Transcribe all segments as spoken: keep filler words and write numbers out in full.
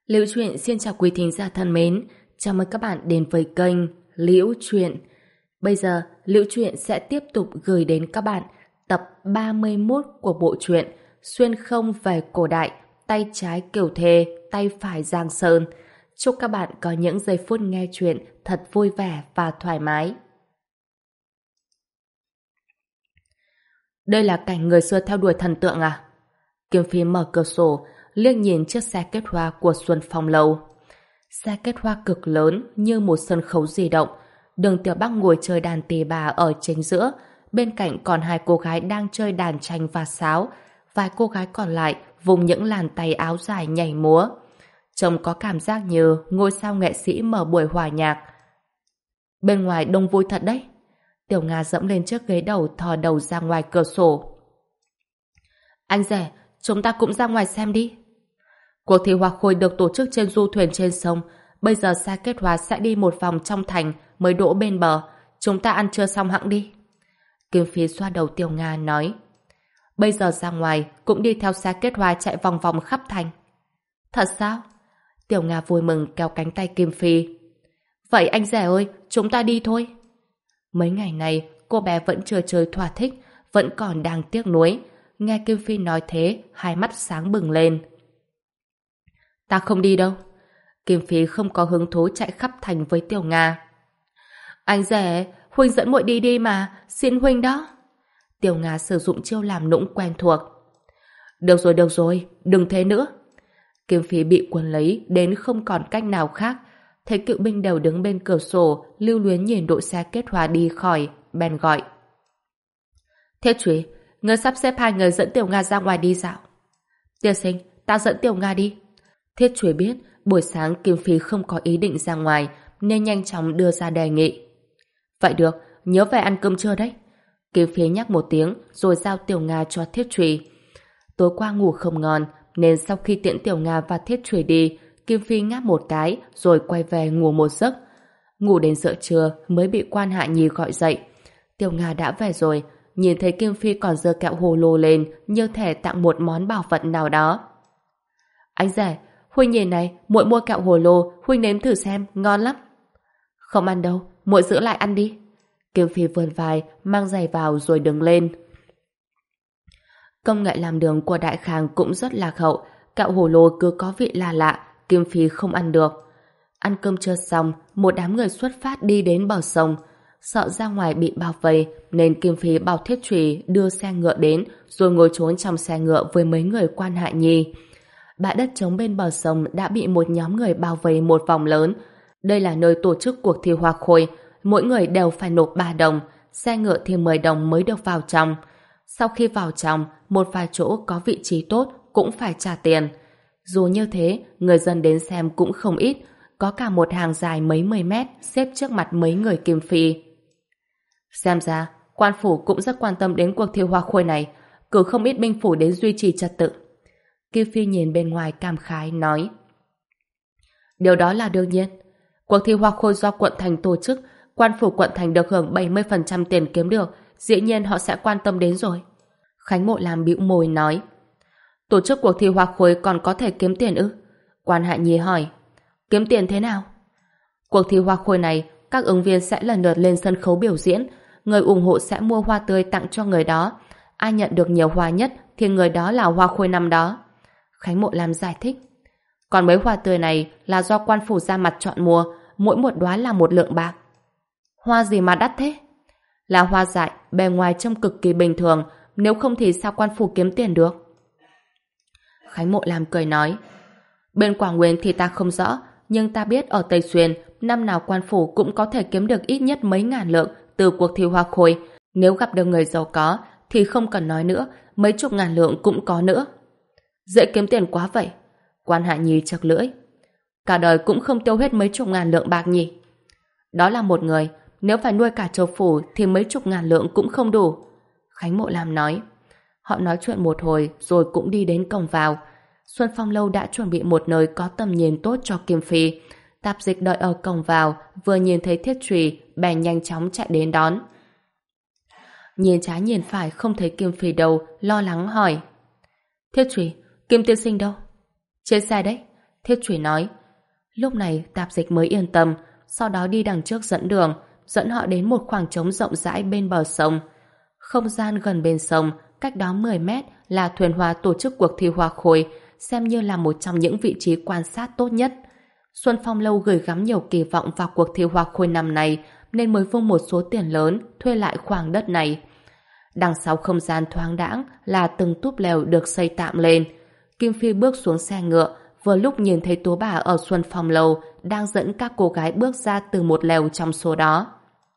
Liễu Chuyện xin chào quý thính giả thân mến, chào mừng các bạn đến với kênh Liễu Chuyện. Bây giờ, Liễu Chuyện sẽ tiếp tục gửi đến các bạn tập ba mươi mốt của bộ truyện Xuyên không về cổ đại, tay trái Kiều Thề, tay phải Giang Sơn. Chúc các bạn có những giây phút nghe chuyện thật vui vẻ và thoải mái. Đây là cảnh người xưa theo đuổi thần tượng à? Kim Phi mở cửa sổ, liếc nhìn chiếc xe kết hoa của Xuân Phong Lâu. Xe kết hoa cực lớn như một sân khấu di động. Đường Tiểu Bắc ngồi chơi đàn tỳ bà ở chính giữa, bên cạnh còn hai cô gái đang chơi đàn tranh và sáo. Vài cô gái còn lại vùng những làn tay áo dài nhảy múa. Trông có cảm giác như ngôi sao nghệ sĩ mở buổi hòa nhạc. Bên ngoài đông vui thật đấy. Tiểu Nga dẫm lên chiếc ghế đầu, thò đầu ra ngoài cửa sổ. Anh rể, chúng ta cũng ra ngoài xem đi. Cuộc thi hoa khôi được tổ chức trên du thuyền trên sông. Bây giờ xe kết hoa sẽ đi một vòng trong thành mới đỗ bên bờ. Chúng ta ăn trưa xong hẵng đi. Kim Phi xoa đầu Tiểu Nga nói. Bây giờ ra ngoài cũng đi theo xe kết hoa chạy vòng vòng khắp thành. Thật sao? Tiểu Nga vui mừng kéo cánh tay Kim Phi. Vậy anh rể ơi, chúng ta đi thôi. Mấy ngày này cô bé vẫn chưa chơi thỏa thích, vẫn còn đang tiếc nuối. Nghe Kim Phi nói thế, hai mắt sáng bừng lên. Ta không đi đâu. Kim Phi không có hứng thú chạy khắp thành với Tiểu Nga. Anh rể, huynh dẫn muội đi đi mà, xin huynh đó. Tiểu Nga sử dụng chiêu làm nũng quen thuộc. Được rồi, được rồi, đừng thế nữa. Kim Phi bị cuốn lấy đến không còn cách nào khác. Thấy cựu binh đều đứng bên cửa sổ, lưu luyến nhìn đội xe kết hoa đi khỏi, bèn gọi. Thiết Trúy, ngươi sắp xếp hai người dẫn Tiểu Nga ra ngoài đi dạo. Tiên sinh, ta dẫn Tiểu Nga đi. Thiết Trúy biết buổi sáng Kim Phi không có ý định ra ngoài nên nhanh chóng đưa ra đề nghị. Vậy được, nhớ về ăn cơm trưa đấy. Kim Phi nhắc một tiếng rồi giao Tiểu Nga cho Thiết Trúy. Tối qua ngủ không ngon nên sau khi tiễn Tiểu Nga và Thiết Trúy đi, Kim Phi ngáp một cái rồi quay về ngủ một giấc. Ngủ đến giữa trưa mới bị Quan Hạ Nhi gọi dậy. Tiểu Nga đã về rồi, nhìn thấy Kim Phi còn giơ kẹo hồ lô lên như thể tặng một món bảo vật nào đó. Anh rể, huynh nhìn này, muội mua kẹo hồ lô, huynh nếm thử xem, ngon lắm. Không ăn đâu, muội giữ lại ăn đi. Kim Phi vươn vai, mang giày vào rồi đứng lên. Công nghệ làm đường của Đại Khang cũng rất lạc hậu, kẹo hồ lô cứ có vị lạ lạ, Kim Phi không ăn được. Ăn cơm trưa xong, một đám người xuất phát đi đến bờ sông. Sợ ra ngoài bị bao vây nên Kim Phi bảo Thiết Trúy đưa xe ngựa đến rồi ngồi trốn trong xe ngựa với mấy người Quan Hạ Nhi. Bãi đất trống bên bờ sông đã bị một nhóm người bao vây một vòng lớn. Đây là nơi tổ chức cuộc thi hoa khôi, mỗi người đều phải nộp ba đồng, xe ngựa thì mười đồng mới được vào trong. Sau khi vào trong, một vài chỗ có vị trí tốt cũng phải trả tiền. Dù như thế, người dân đến xem cũng không ít, có cả một hàng dài mấy mươi mét xếp trước mặt mấy người Kim Phi. Xem ra, quan phủ cũng rất quan tâm đến cuộc thi hoa khôi này, cử không ít binh phủ đến duy trì trật tự. Kim Phi nhìn bên ngoài cảm khái nói. Điều đó là đương nhiên. Cuộc thi hoa khôi do quận thành tổ chức, quan phủ quận thành được hưởng bảy mươi phần trăm tiền kiếm được, dĩ nhiên họ sẽ quan tâm đến rồi. Khánh Mộ Lam bĩu môi nói. Tổ chức cuộc thi hoa khôi còn có thể kiếm tiền ư? Quan Hạ Nhi hỏi. Kiếm tiền thế nào? Cuộc thi hoa khôi này, các ứng viên sẽ lần lượt lên sân khấu biểu diễn, người ủng hộ sẽ mua hoa tươi tặng cho người đó. Ai nhận được nhiều hoa nhất thì người đó là hoa khôi năm đó. Khánh Mộ Lam giải thích. Còn mấy hoa tươi này là do quan phủ ra mặt chọn mua, mỗi một đóa là một lượng bạc. Hoa gì mà đắt thế? Là hoa dại, bề ngoài trông cực kỳ bình thường, nếu không thì sao quan phủ kiếm tiền được? Khánh Mộ Lam cười nói. Bên Quảng Nguyên thì ta không rõ, nhưng ta biết ở Tây Xuyên, năm nào quan phủ cũng có thể kiếm được ít nhất mấy ngàn lượng từ cuộc thi hoa khôi. Nếu gặp được người giàu có, thì không cần nói nữa, mấy chục ngàn lượng cũng có nữa. Dễ kiếm tiền quá vậy. Quan Hạ Nhi chật lưỡi. Cả đời cũng không tiêu hết mấy chục ngàn lượng bạc nhỉ. Đó là một người, nếu phải nuôi cả châu phủ thì mấy chục ngàn lượng cũng không đủ. Khánh Mộ Lam nói. Họ nói chuyện một hồi rồi cũng đi đến cổng vào. Xuân Phong Lâu đã chuẩn bị một nơi có tầm nhìn tốt cho Kim Phi. Tạp dịch đợi ở cổng vào, vừa nhìn thấy Thiết Trúy, bèn nhanh chóng chạy đến đón. Nhìn trái nhìn phải không thấy Kim Phi đâu, lo lắng hỏi. Thiết Trúy, Kim tiên sinh đâu? Trên xe đấy. Thiết Chủy nói. Lúc này Tạp Dịch mới yên tâm, sau đó đi đằng trước dẫn đường, dẫn họ đến một khoảng trống rộng rãi bên bờ sông. Không gian gần bên sông, cách đó mười mét là thuyền hoa tổ chức cuộc thi hoa khôi, xem như là một trong những vị trí quan sát tốt nhất. Xuân Phong Lâu gửi gắm nhiều kỳ vọng vào cuộc thi hoa khôi năm nay, nên mới vung một số tiền lớn thuê lại khoảng đất này. Đằng sau không gian thoáng đãng là từng túp lều được xây tạm lên. Kim Phi bước xuống xe ngựa, vừa lúc nhìn thấy Tú bà ở Xuân Phong Lâu đang dẫn các cô gái bước ra từ một lều trong số đó.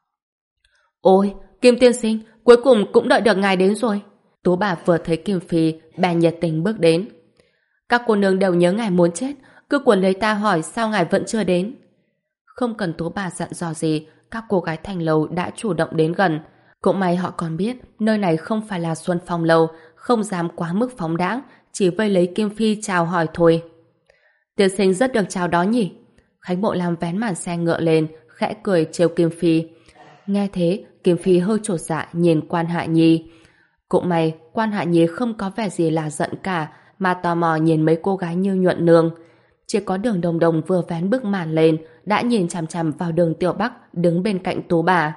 Ôi, Kim tiên sinh, cuối cùng cũng đợi được ngài đến rồi. Tú bà vừa thấy Kim Phi, bèn nhiệt tình bước đến. Các cô nương đều nhớ ngài muốn chết, cứ cuốn lấy ta hỏi sao ngài vẫn chưa đến. Không cần Tú bà dặn dò gì, các cô gái thành lầu đã chủ động đến gần. Cũng may họ còn biết nơi này không phải là Xuân Phong Lâu, không dám quá mức phóng đãng, chỉ vây lấy Kim Phi chào hỏi thôi. Tiên sinh rất được chào đó nhỉ? Khánh Mộ Lam vén màn xe ngựa lên, khẽ cười trêu Kim Phi. Nghe thế, Kim Phi hơi chột dạ nhìn Quan Hạ Nhi. Cũng may, Quan Hạ Nhi không có vẻ gì là giận cả, mà tò mò nhìn mấy cô gái như Nhuận Nương. Chỉ có Đường Đồng Đồng vừa vén bức màn lên, đã nhìn chằm chằm vào Đường Tiểu Bắc đứng bên cạnh Tú bà.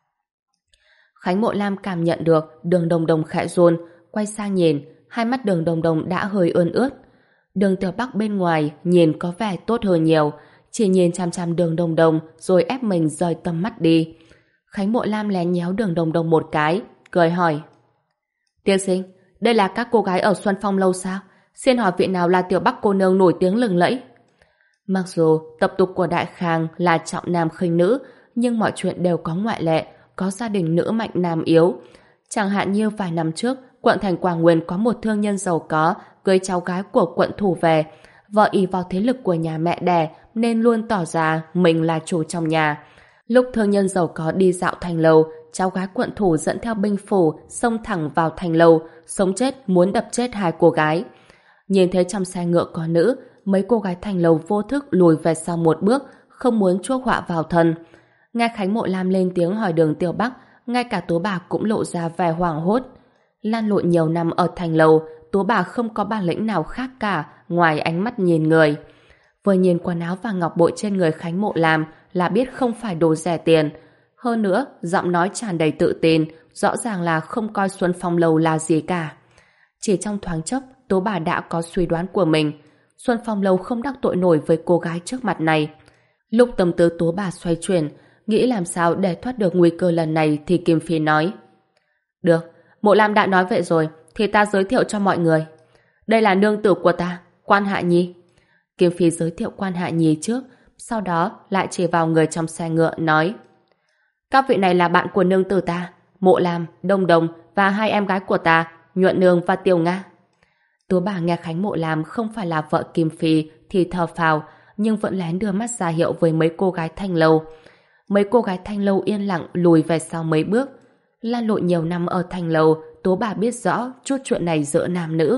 Khánh Mộ Lam cảm nhận được Đường Đồng Đồng khẽ run, quay sang nhìn, hai mắt Đường Đồng Đồng đã hơi ươn ướt. Đường Tiểu Bắc bên ngoài nhìn có vẻ tốt hơn nhiều, chỉ nhìn chằm chằm Đường Đồng Đồng rồi ép mình rời tầm mắt đi. Khánh Mộ Lam lén nhéo Đường Đồng Đồng một cái, cười hỏi. Tiên sinh, đây là các cô gái ở Xuân Phong Lâu sao? Xin hỏi vị nào là Tiểu Bắc cô nương nổi tiếng lừng lẫy? Mặc dù tập tục của Đại Khang là trọng nam khinh nữ, nhưng mọi chuyện đều có ngoại lệ, có gia đình nữ mạnh nam yếu. Chẳng hạn như vài năm trước, quận thành Quảng Nguyên có một thương nhân giàu có cưới cháu gái của quận thủ về. Vợ ỷ vào thế lực của nhà mẹ đẻ nên luôn tỏ ra mình là chủ trong nhà. Lúc thương nhân giàu có đi dạo thành lầu, cháu gái quận thủ dẫn theo binh phủ xông thẳng vào thành lầu, sống chết muốn đập chết hai cô gái. Nhìn thấy trong xe ngựa có nữ, mấy cô gái thành lầu vô thức lùi về sau một bước, không muốn chuốc họa vào thân. Nghe Khánh Mộ Lam lên tiếng hỏi Đường Tiểu Bắc, ngay cả Tú bà cũng lộ ra vẻ hoảng hốt. Lan lộn nhiều năm ở thành lầu, Tú bà không có bản lĩnh nào khác cả ngoài ánh mắt nhìn người. Vừa nhìn quần áo và ngọc bội trên người Khánh Mộ Lam là biết không phải đồ rẻ tiền. Hơn nữa, giọng nói tràn đầy tự tin, rõ ràng là không coi Xuân Phong Lâu là gì cả. Chỉ trong thoáng chốc, Tú bà đã có suy đoán của mình. Xuân Phong Lâu không đắc tội nổi với cô gái trước mặt này. Lúc tâm tư Tú bà xoay chuyển, nghĩ làm sao để thoát được nguy cơ lần này thì Kim Phi nói. Được, Mộ Lam đã nói vậy rồi, thì ta giới thiệu cho mọi người. Đây là nương tử của ta, Quan Hạ Nhi. Kim Phi giới thiệu Quan Hạ Nhi trước, sau đó lại chỉ vào người trong xe ngựa nói. Các vị này là bạn của nương tử ta, Mộ Lam, Đông Đồng và hai em gái của ta, Nhuận Nương và Tiểu Nga. Tú bà nghe Khánh Mộ Lam không phải là vợ Kim Phi thì thở phào, nhưng vẫn lén đưa mắt ra hiệu với mấy cô gái thanh lâu. Mấy cô gái thanh lâu yên lặng lùi về sau mấy bước. Lan lộn nhiều năm ở thanh lâu, Tú bà biết rõ chút chuyện này giữa nam nữ.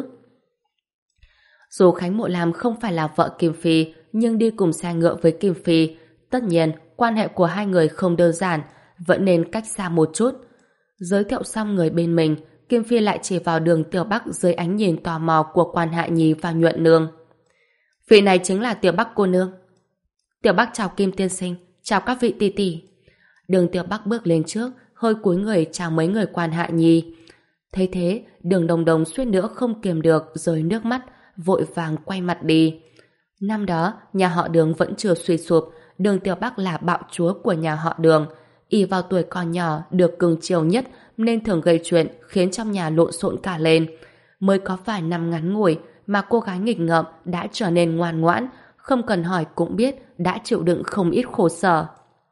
Dù Khánh Mộ Lam không phải là vợ Kim Phi, nhưng đi cùng xe ngựa với Kim Phi, tất nhiên quan hệ của hai người không đơn giản, vẫn nên cách xa một chút. Giới thiệu xong người bên mình, Kim Phi lại chỉ vào Đường Tiểu Bắc dưới ánh nhìn tò mò của Quan Hạ Nhi và Nhuận Nương. Vị này chính là Tiểu Bắc cô nương. Tiểu Bắc chào Kim tiên sinh, chào các vị tỷ tỷ. Đường Tiểu Bắc bước lên trước, hơi cúi người chào mấy người Quan Hạ Nhi. Thấy thế, Đường Đồng Đồng suýt nữa không kiềm được rơi nước mắt, vội vàng quay mặt đi. Năm đó, nhà họ Đường vẫn chưa suy sụp, Đường Tiểu Bắc là bạo chúa của nhà họ Đường. Ỷ vào tuổi còn nhỏ, được cưng chiều nhất nên thường gây chuyện khiến trong nhà lộn xộn cả lên. Mới có vài năm ngắn ngủi mà cô gái nghịch ngợm đã trở nên ngoan ngoãn, không cần hỏi cũng biết đã chịu đựng không ít khổ sở.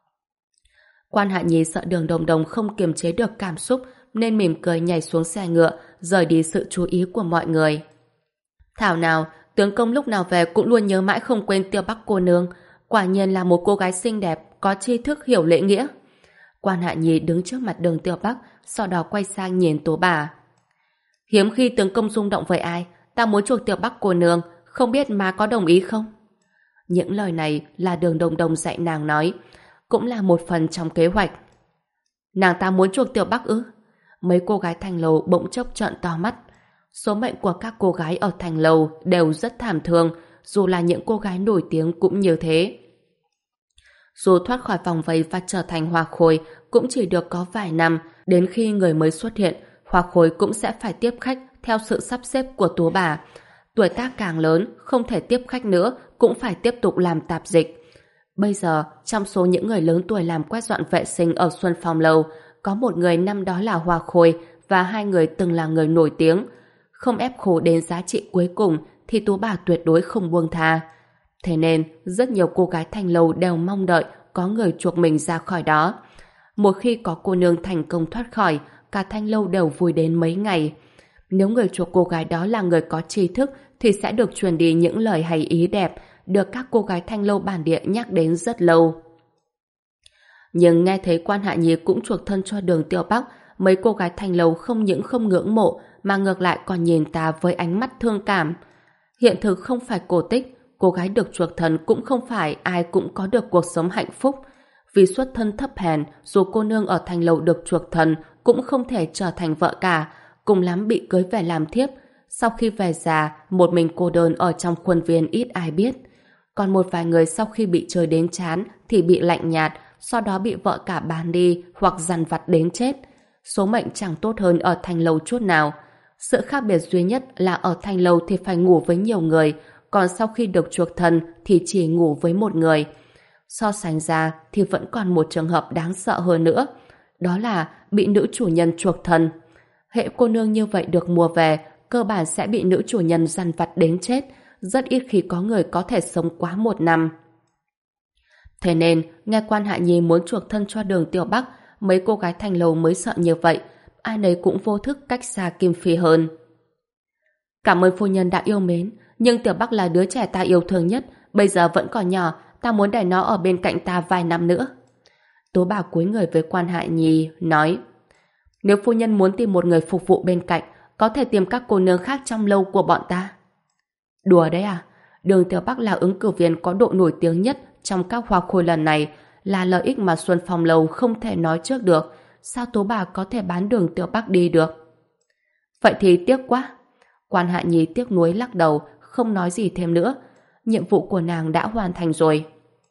Quan Hạ Nhi sợ Đường Đồng Đồng không kiềm chế được cảm xúc nên mỉm cười nhảy xuống xe ngựa, rời đi sự chú ý của mọi người. Thảo nào, tướng công lúc nào về cũng luôn nhớ mãi không quên Tiểu Bắc cô nương, quả nhiên là một cô gái xinh đẹp, có tri thức hiểu lễ nghĩa. Quan Hạ Nhi đứng trước mặt Đường Tiểu Bắc, sau đó quay sang nhìn Tú bà. Hiếm khi tướng công rung động với ai, ta muốn chuộc Tiểu Bắc cô nương, không biết má có đồng ý không? Những lời này là Đường Đồng Đồng dạy nàng nói, cũng là một phần trong kế hoạch. Nàng ta muốn chuộc Tiểu Bắc ư? Mấy cô gái thành lầu bỗng chốc trợn to mắt. Số mệnh của các cô gái ở thành lầu đều rất thảm thương, dù là những cô gái nổi tiếng cũng như thế. Dù thoát khỏi vòng vây và trở thành hoa khôi cũng chỉ được có vài năm, đến khi người mới xuất hiện, hoa khôi cũng sẽ phải tiếp khách theo sự sắp xếp của tú bà. Tuổi tác càng lớn, không thể tiếp khách nữa, cũng phải tiếp tục làm tạp dịch. Bây giờ, trong số những người lớn tuổi làm quét dọn vệ sinh ở Xuân Phong Lâu, có một người năm đó là hoa khôi và hai người từng là người nổi tiếng. Không ép khổ đến giá trị cuối cùng thì tú bà tuyệt đối không buông tha. Thế nên, rất nhiều cô gái Thanh Lâu đều mong đợi có người chuộc mình ra khỏi đó. Một khi có cô nương thành công thoát khỏi, cả Thanh Lâu đều vui đến mấy ngày. Nếu người chuộc cô gái đó là người có tri thức thì sẽ được truyền đi những lời hay ý đẹp, được các cô gái Thanh Lâu bản địa nhắc đến rất lâu. Nhưng nghe thấy Quan Hạ Nhi cũng chuộc thân cho Đường Tiêu Bắc, mấy cô gái Thanh Lâu không những không ngưỡng mộ mà ngược lại còn nhìn ta với ánh mắt thương cảm. Hiện thực không phải cổ tích, cô gái được chuộc thân cũng không phải ai cũng có được cuộc sống hạnh phúc. Vì xuất thân thấp hèn, dù cô nương ở Thanh Lâu được chuộc thân cũng không thể trở thành vợ cả, cùng lắm bị cưới về làm thiếp. Sau khi về già, một mình cô đơn ở trong khuôn viên ít ai biết. Còn một vài người sau khi bị chơi đến chán thì bị lạnh nhạt, sau đó bị vợ cả bán đi hoặc dằn vặt đến chết. Số mệnh chẳng tốt hơn ở Thanh Lâu chút nào. Sự khác biệt duy nhất là ở Thanh Lâu thì phải ngủ với nhiều người, còn sau khi được chuộc thân thì chỉ ngủ với một người. So sánh ra thì vẫn còn một trường hợp đáng sợ hơn nữa. Đó là bị nữ chủ nhân chuộc thân. Hệ cô nương như vậy được mua về, cơ bản sẽ bị nữ chủ nhân dằn vặt đến chết. Rất ít khi có người có thể sống quá một năm. Thế nên, nghe Quan Hạ Nhi muốn chuộc thân cho Đường Tiêu Bắc, mấy cô gái Thanh Lâu mới sợ như vậy. Ai nấy cũng vô thức cách xa Kim Phi hơn. Cảm ơn phu nhân đã yêu mến, nhưng Tiểu Bắc là đứa trẻ ta yêu thương nhất, bây giờ vẫn còn nhỏ, ta muốn để nó ở bên cạnh ta vài năm nữa. Tố bà cúi người với Quan Hạ Nhi, nói: Nếu phu nhân muốn tìm một người phục vụ bên cạnh, có thể tìm các cô nương khác trong lâu của bọn ta. Đùa đấy à? Đường Tiểu Bắc là ứng cử viên có độ nổi tiếng nhất trong các hoa khôi lần này, là lợi ích mà Xuân Phong Lâu không thể nói trước được. Sao Tố bà có thể bán Đường Tiểu Bắc đi được? Vậy thì tiếc quá. Quan Hạ Nhi tiếc nuối lắc đầu, không nói gì thêm nữa. Nhiệm vụ của nàng đã hoàn thành rồi.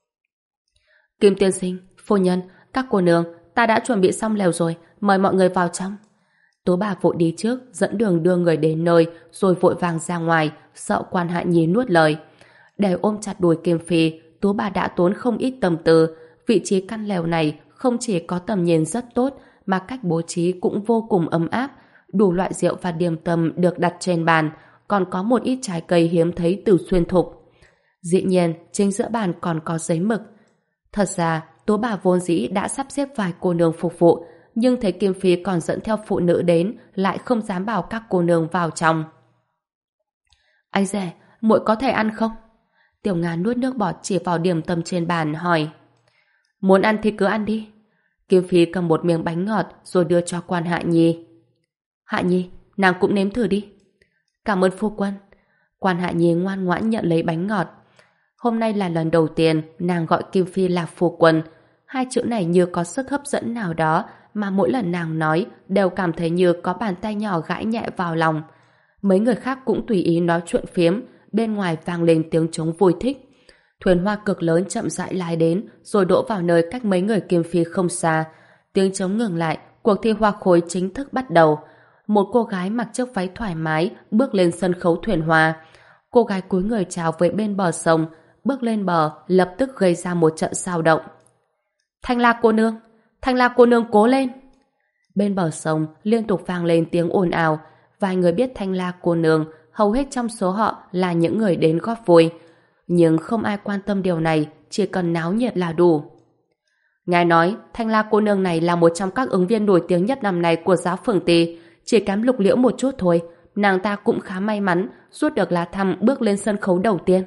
Kim tiên sinh, phu nhân, các cô nương, ta đã chuẩn bị xong lều rồi, mời mọi người vào trong. Tố bà vội đi trước, dẫn đường đưa người đến nơi, rồi vội vàng ra ngoài, sợ Quan Hạ Nhi nuốt lời. Để ôm chặt đùi Kim Phi, Tố bà đã tốn không ít tâm tư. Vị trí căn lều này không chỉ có tầm nhìn rất tốt, mà cách bố trí cũng vô cùng ấm áp. Đủ loại rượu và điềm tâm được đặt trên bàn, còn có một ít trái cây hiếm thấy từ xuyên thục. Dĩ nhiên, chính giữa bàn còn có giấy mực. Thật ra, Tố bà vốn dĩ đã sắp xếp vài cô nương phục vụ, nhưng thấy Kim Phi còn dẫn theo phụ nữ đến, lại không dám bảo các cô nương vào trong. Anh rể, muội có thể ăn không? Tiểu Nga nuốt nước bọt chỉ vào điểm tâm trên bàn hỏi. Muốn ăn thì cứ ăn đi. Kim Phi cầm một miếng bánh ngọt rồi đưa cho Quan Hạ Nhi. Hạ Nhi, nàng cũng nếm thử đi. Cảm ơn phu quân. Quan Hạ Nhi ngoan ngoãn nhận lấy bánh ngọt. Hôm nay là lần đầu tiên nàng gọi Kim Phi là phu quân. Hai chữ này như có sức hấp dẫn nào đó mà mỗi lần nàng nói đều cảm thấy như có bàn tay nhỏ gãi nhẹ vào lòng. Mấy người khác cũng tùy ý nói chuyện phiếm, bên ngoài vang lên tiếng trống vui thích. Thuyền hoa cực lớn chậm rãi lái đến rồi đỗ vào nơi cách mấy người Kim Phi không xa. Tiếng trống ngừng lại, cuộc thi hoa khôi chính thức bắt đầu. Một cô gái mặc chiếc váy thoải mái bước lên sân khấu thuyền hoa. Cô gái cúi người chào với bên bờ sông, bước lên bờ lập tức gây ra một trận xao động. Thanh La cô nương, Thanh La cô nương cố lên. Bên bờ sông liên tục vang lên tiếng ồn ào. Vài người biết Thanh La cô nương, hầu hết trong số họ là những người đến góp vui. Nhưng không ai quan tâm điều này, chỉ cần náo nhiệt là đủ. Ngài nói Thanh La cô nương này là một trong các ứng viên nổi tiếng nhất năm nay của giáo phường Tỳ, chỉ kém Lục Liễu một chút thôi. Nàng ta cũng khá may mắn rút được lá thăm bước lên sân khấu đầu tiên.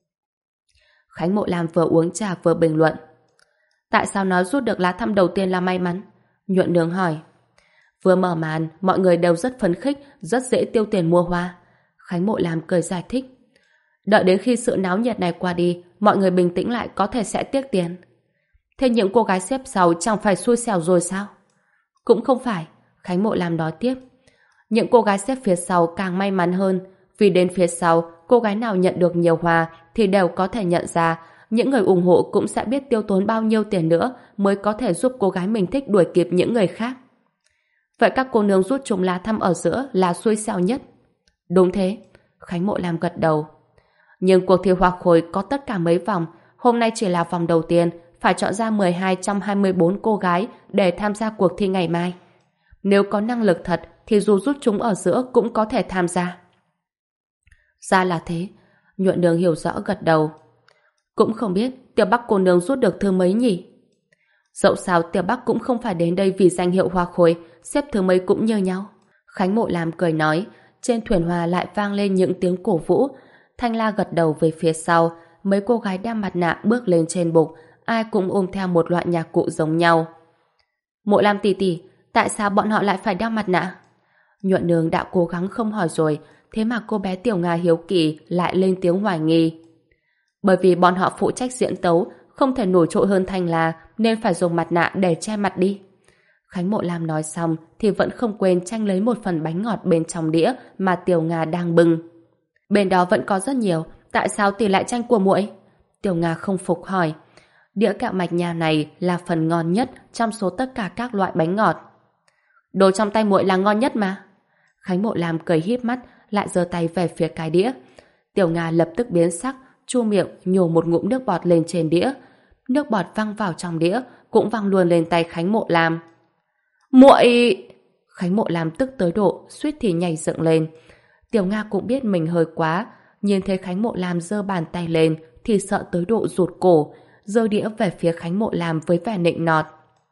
Khánh Mộ Lam vừa uống trà vừa bình luận. Tại sao nói rút được lá thăm đầu tiên là may mắn? Nhuận Nương hỏi. Vừa mở màn, mọi người đều rất phấn khích, rất dễ tiêu tiền mua hoa. Khánh Mộ Lam cười giải thích. Đợi đến khi sự náo nhiệt này qua đi, mọi người bình tĩnh lại có thể sẽ tiếc tiền. Thế những cô gái xếp sau chẳng phải xui xẻo rồi sao? Cũng không phải, Khánh Mộ Lam nói tiếp. Những cô gái xếp phía sau càng may mắn hơn, vì đến phía sau, cô gái nào nhận được nhiều hoa thì đều có thể nhận ra, những người ủng hộ cũng sẽ biết tiêu tốn bao nhiêu tiền nữa mới có thể giúp cô gái mình thích đuổi kịp những người khác. Vậy các cô nương rút trùng lá thăm ở giữa là xui xẻo nhất. Đúng thế, Khánh Mộ Lam gật đầu. Nhưng cuộc thi hoa khôi có tất cả mấy vòng, hôm nay chỉ là vòng đầu tiên, phải chọn ra mười hai trong hai mươi bốn cô gái để tham gia cuộc thi ngày mai. Nếu có năng lực thật thì dù rút chúng ở giữa cũng có thể tham gia. Ra là thế, Nhuận Nương hiểu rõ gật đầu. Cũng không biết Tiểu Bắc cô nương rút được thứ mấy nhỉ? Dẫu sao Tiểu Bắc cũng không phải đến đây vì danh hiệu hoa khôi, xếp thứ mấy cũng như nhau. Khánh Mộ Lam cười nói, trên thuyền hoa lại vang lên những tiếng cổ vũ. Thanh La gật đầu về phía sau, mấy cô gái đeo mặt nạ bước lên trên bục, ai cũng ôm theo một loại nhạc cụ giống nhau. Mộ Lam tỷ tỷ, tại sao bọn họ lại phải đeo mặt nạ? Nhuận Nương đã cố gắng không hỏi rồi, thế mà cô bé Tiểu Nga hiếu kỳ lại lên tiếng hoài nghi. Bởi vì bọn họ phụ trách diễn tấu, không thể nổi trội hơn Thanh La, nên phải dùng mặt nạ để che mặt đi. Khánh Mộ Lam nói xong thì vẫn không quên tranh lấy một phần bánh ngọt bên trong đĩa mà Tiểu Nga đang bưng. Bên đó vẫn có rất nhiều, tại sao tỷ lại tranh của muội? Tiểu Nga không phục hỏi. Đĩa kẹo mạch nhà này là phần ngon nhất trong số tất cả các loại bánh ngọt. Đồ trong tay muội là ngon nhất mà. Khánh Mộ Lam cười híp mắt, lại giơ tay về phía cái đĩa. Tiểu Nga lập tức biến sắc, chu miệng nhổ một ngụm nước bọt lên trên đĩa. Nước bọt văng vào trong đĩa, cũng văng luôn lên tay Khánh Mộ Lam. Muội! Khánh Mộ Lam tức tới độ suýt thì nhảy dựng lên. Tiểu Nga cũng biết mình hơi quá, nhìn thấy Khánh Mộ Lam giơ bàn tay lên thì sợ tới độ rụt cổ, giơ đĩa về phía Khánh Mộ Lam với vẻ nịnh nọt.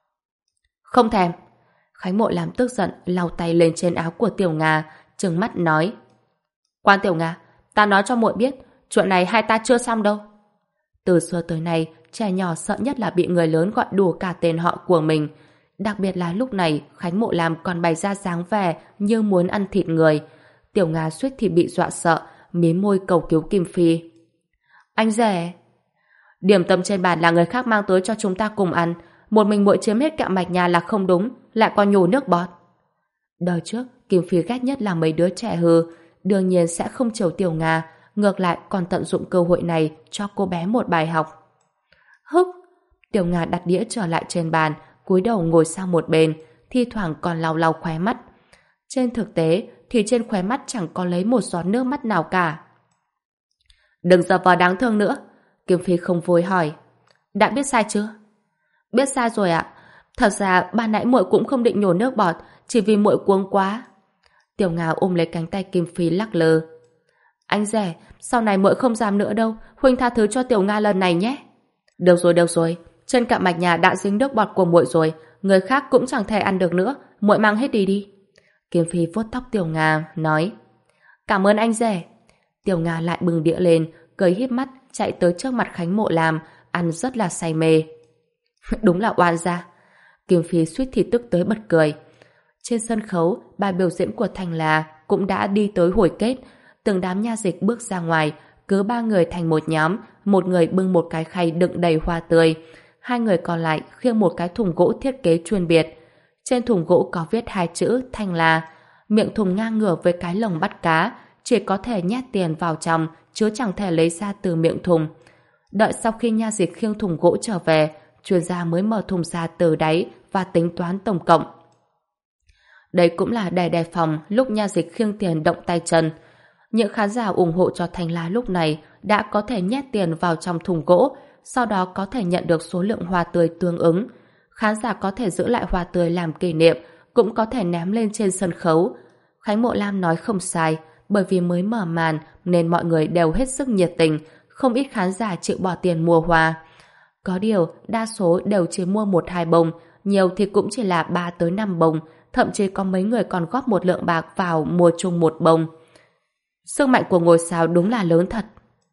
Không thèm. Khánh Mộ Lam tức giận lau tay lên trên áo của Tiểu Nga, trừng mắt nói. Quan Tiểu Nga, ta nói cho muội biết, chuyện này hai ta chưa xong đâu. Từ xưa tới nay, trẻ nhỏ sợ nhất là bị người lớn gọi đùa cả tên họ của mình. Đặc biệt là lúc này, Khánh Mộ Lam còn bày ra dáng vẻ như muốn ăn thịt người. Tiểu Nga suýt thì bị dọa sợ, mím môi cầu cứu Kim Phi. Anh rể! Điểm tâm trên bàn là người khác mang tới cho chúng ta cùng ăn. Một mình muội chiếm hết kẹo mạch nhà là không đúng, lại còn nhổ nước bọt. Đời trước, Kim Phi ghét nhất là mấy đứa trẻ hư, đương nhiên sẽ không chiều Tiểu Nga, ngược lại còn tận dụng cơ hội này cho cô bé một bài học. Hức! Tiểu Nga đặt đĩa trở lại trên bàn, cúi đầu ngồi sang một bên, thi thoảng còn lau lau khóe mắt. Trên thực tế thì trên khóe mắt chẳng có lấy một giọt nước mắt nào cả. Đừng giờ vờ đáng thương nữa. Kim Phi không vui hỏi. Đã biết sai chưa? Biết sai rồi ạ. Thật ra ban nãy muội cũng không định nhổ nước bọt, chỉ vì muội cuống quá. Tiểu Nga ôm lấy cánh tay Kim Phi lắc lơ. Anh rể, sau này muội không dám nữa đâu, huynh tha thứ cho Tiểu Nga lần này nhé. Được rồi, được rồi, trên cạm mạch nhà đã dính nước bọt của muội rồi, người khác cũng chẳng thể ăn được nữa, muội mang hết đi đi. Kim Phi vuốt tóc Tiểu Nga, nói. Cảm ơn anh rể. Tiểu Nga lại bưng đĩa lên, cười híp mắt, chạy tới trước mặt Khánh Mộ Lam, ăn rất là say mê. Đúng là oan gia. Kim Phi suýt thì tức tới bật cười. Trên sân khấu, bài biểu diễn của Thanh La cũng đã đi tới hồi kết. Từng đám nha dịch bước ra ngoài, cứ ba người thành một nhóm, một người bưng một cái khay đựng đầy hoa tươi, hai người còn lại khiêng một cái thùng gỗ thiết kế chuyên biệt. Trên thùng gỗ có viết hai chữ Thanh La, miệng thùng ngang ngửa với cái lồng bắt cá, chỉ có thể nhét tiền vào trong, chứ chẳng thể lấy ra từ miệng thùng. Đợi sau khi nha dịch khiêng thùng gỗ trở về, chuyên gia mới mở thùng ra từ đáy và tính toán tổng cộng. Đây cũng là để đề phòng lúc nha dịch khiêng tiền động tay chân. Những khán giả ủng hộ cho Thanh La lúc này đã có thể nhét tiền vào trong thùng gỗ, sau đó có thể nhận được số lượng hoa tươi tương ứng. Khán giả có thể giữ lại hoa tươi làm kỷ niệm, cũng có thể ném lên trên sân khấu. Khánh Mộ Lam nói không sai, bởi vì mới mở màn nên mọi người đều hết sức nhiệt tình, không ít khán giả chịu bỏ tiền mua hoa. Có điều, đa số đều chỉ mua một hai bông, nhiều thì cũng chỉ là ba tới năm bông, thậm chí có mấy người còn góp một lượng bạc vào mua chung một bông. Sức mạnh của ngôi sao đúng là lớn thật.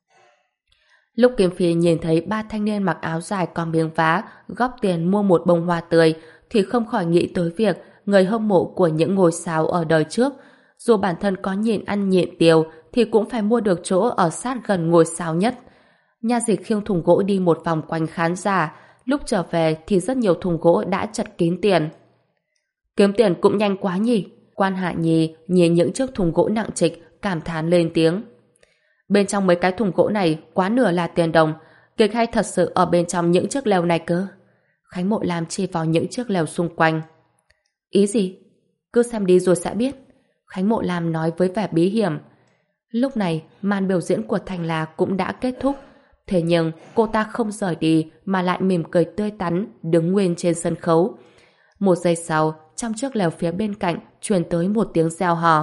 Lúc Kim Phi nhìn thấy ba thanh niên mặc áo dài còn miếng vá góp tiền mua một bông hoa tươi thì không khỏi nghĩ tới việc người hâm mộ của những ngôi sao ở đời trước, dù bản thân có nhịn ăn nhịn tiêu thì cũng phải mua được chỗ ở sát gần ngôi sao nhất. Nha dịch khiêng thùng gỗ đi một vòng quanh khán giả, lúc trở về thì rất nhiều thùng gỗ đã chật kín tiền. Kiếm tiền cũng nhanh quá nhỉ? Quan Hạ Nhi nhìn những chiếc thùng gỗ nặng trịch cảm thán lên tiếng. Bên trong mấy cái thùng gỗ này quá nửa là tiền đồng, kịch hay thật sự ở bên trong những chiếc lều này cơ? Khánh Mộ Lam chỉ vào những chiếc lều xung quanh. Ý gì? Cứ xem đi rồi sẽ biết. Khánh Mộ Lam nói với vẻ bí hiểm. Lúc này, màn biểu diễn của Thành La cũng đã kết thúc. Thế nhưng, cô ta không rời đi mà lại mỉm cười tươi tắn, đứng nguyên trên sân khấu. Một giây sau, trong chiếc lều phía bên cạnh truyền tới một tiếng reo hò.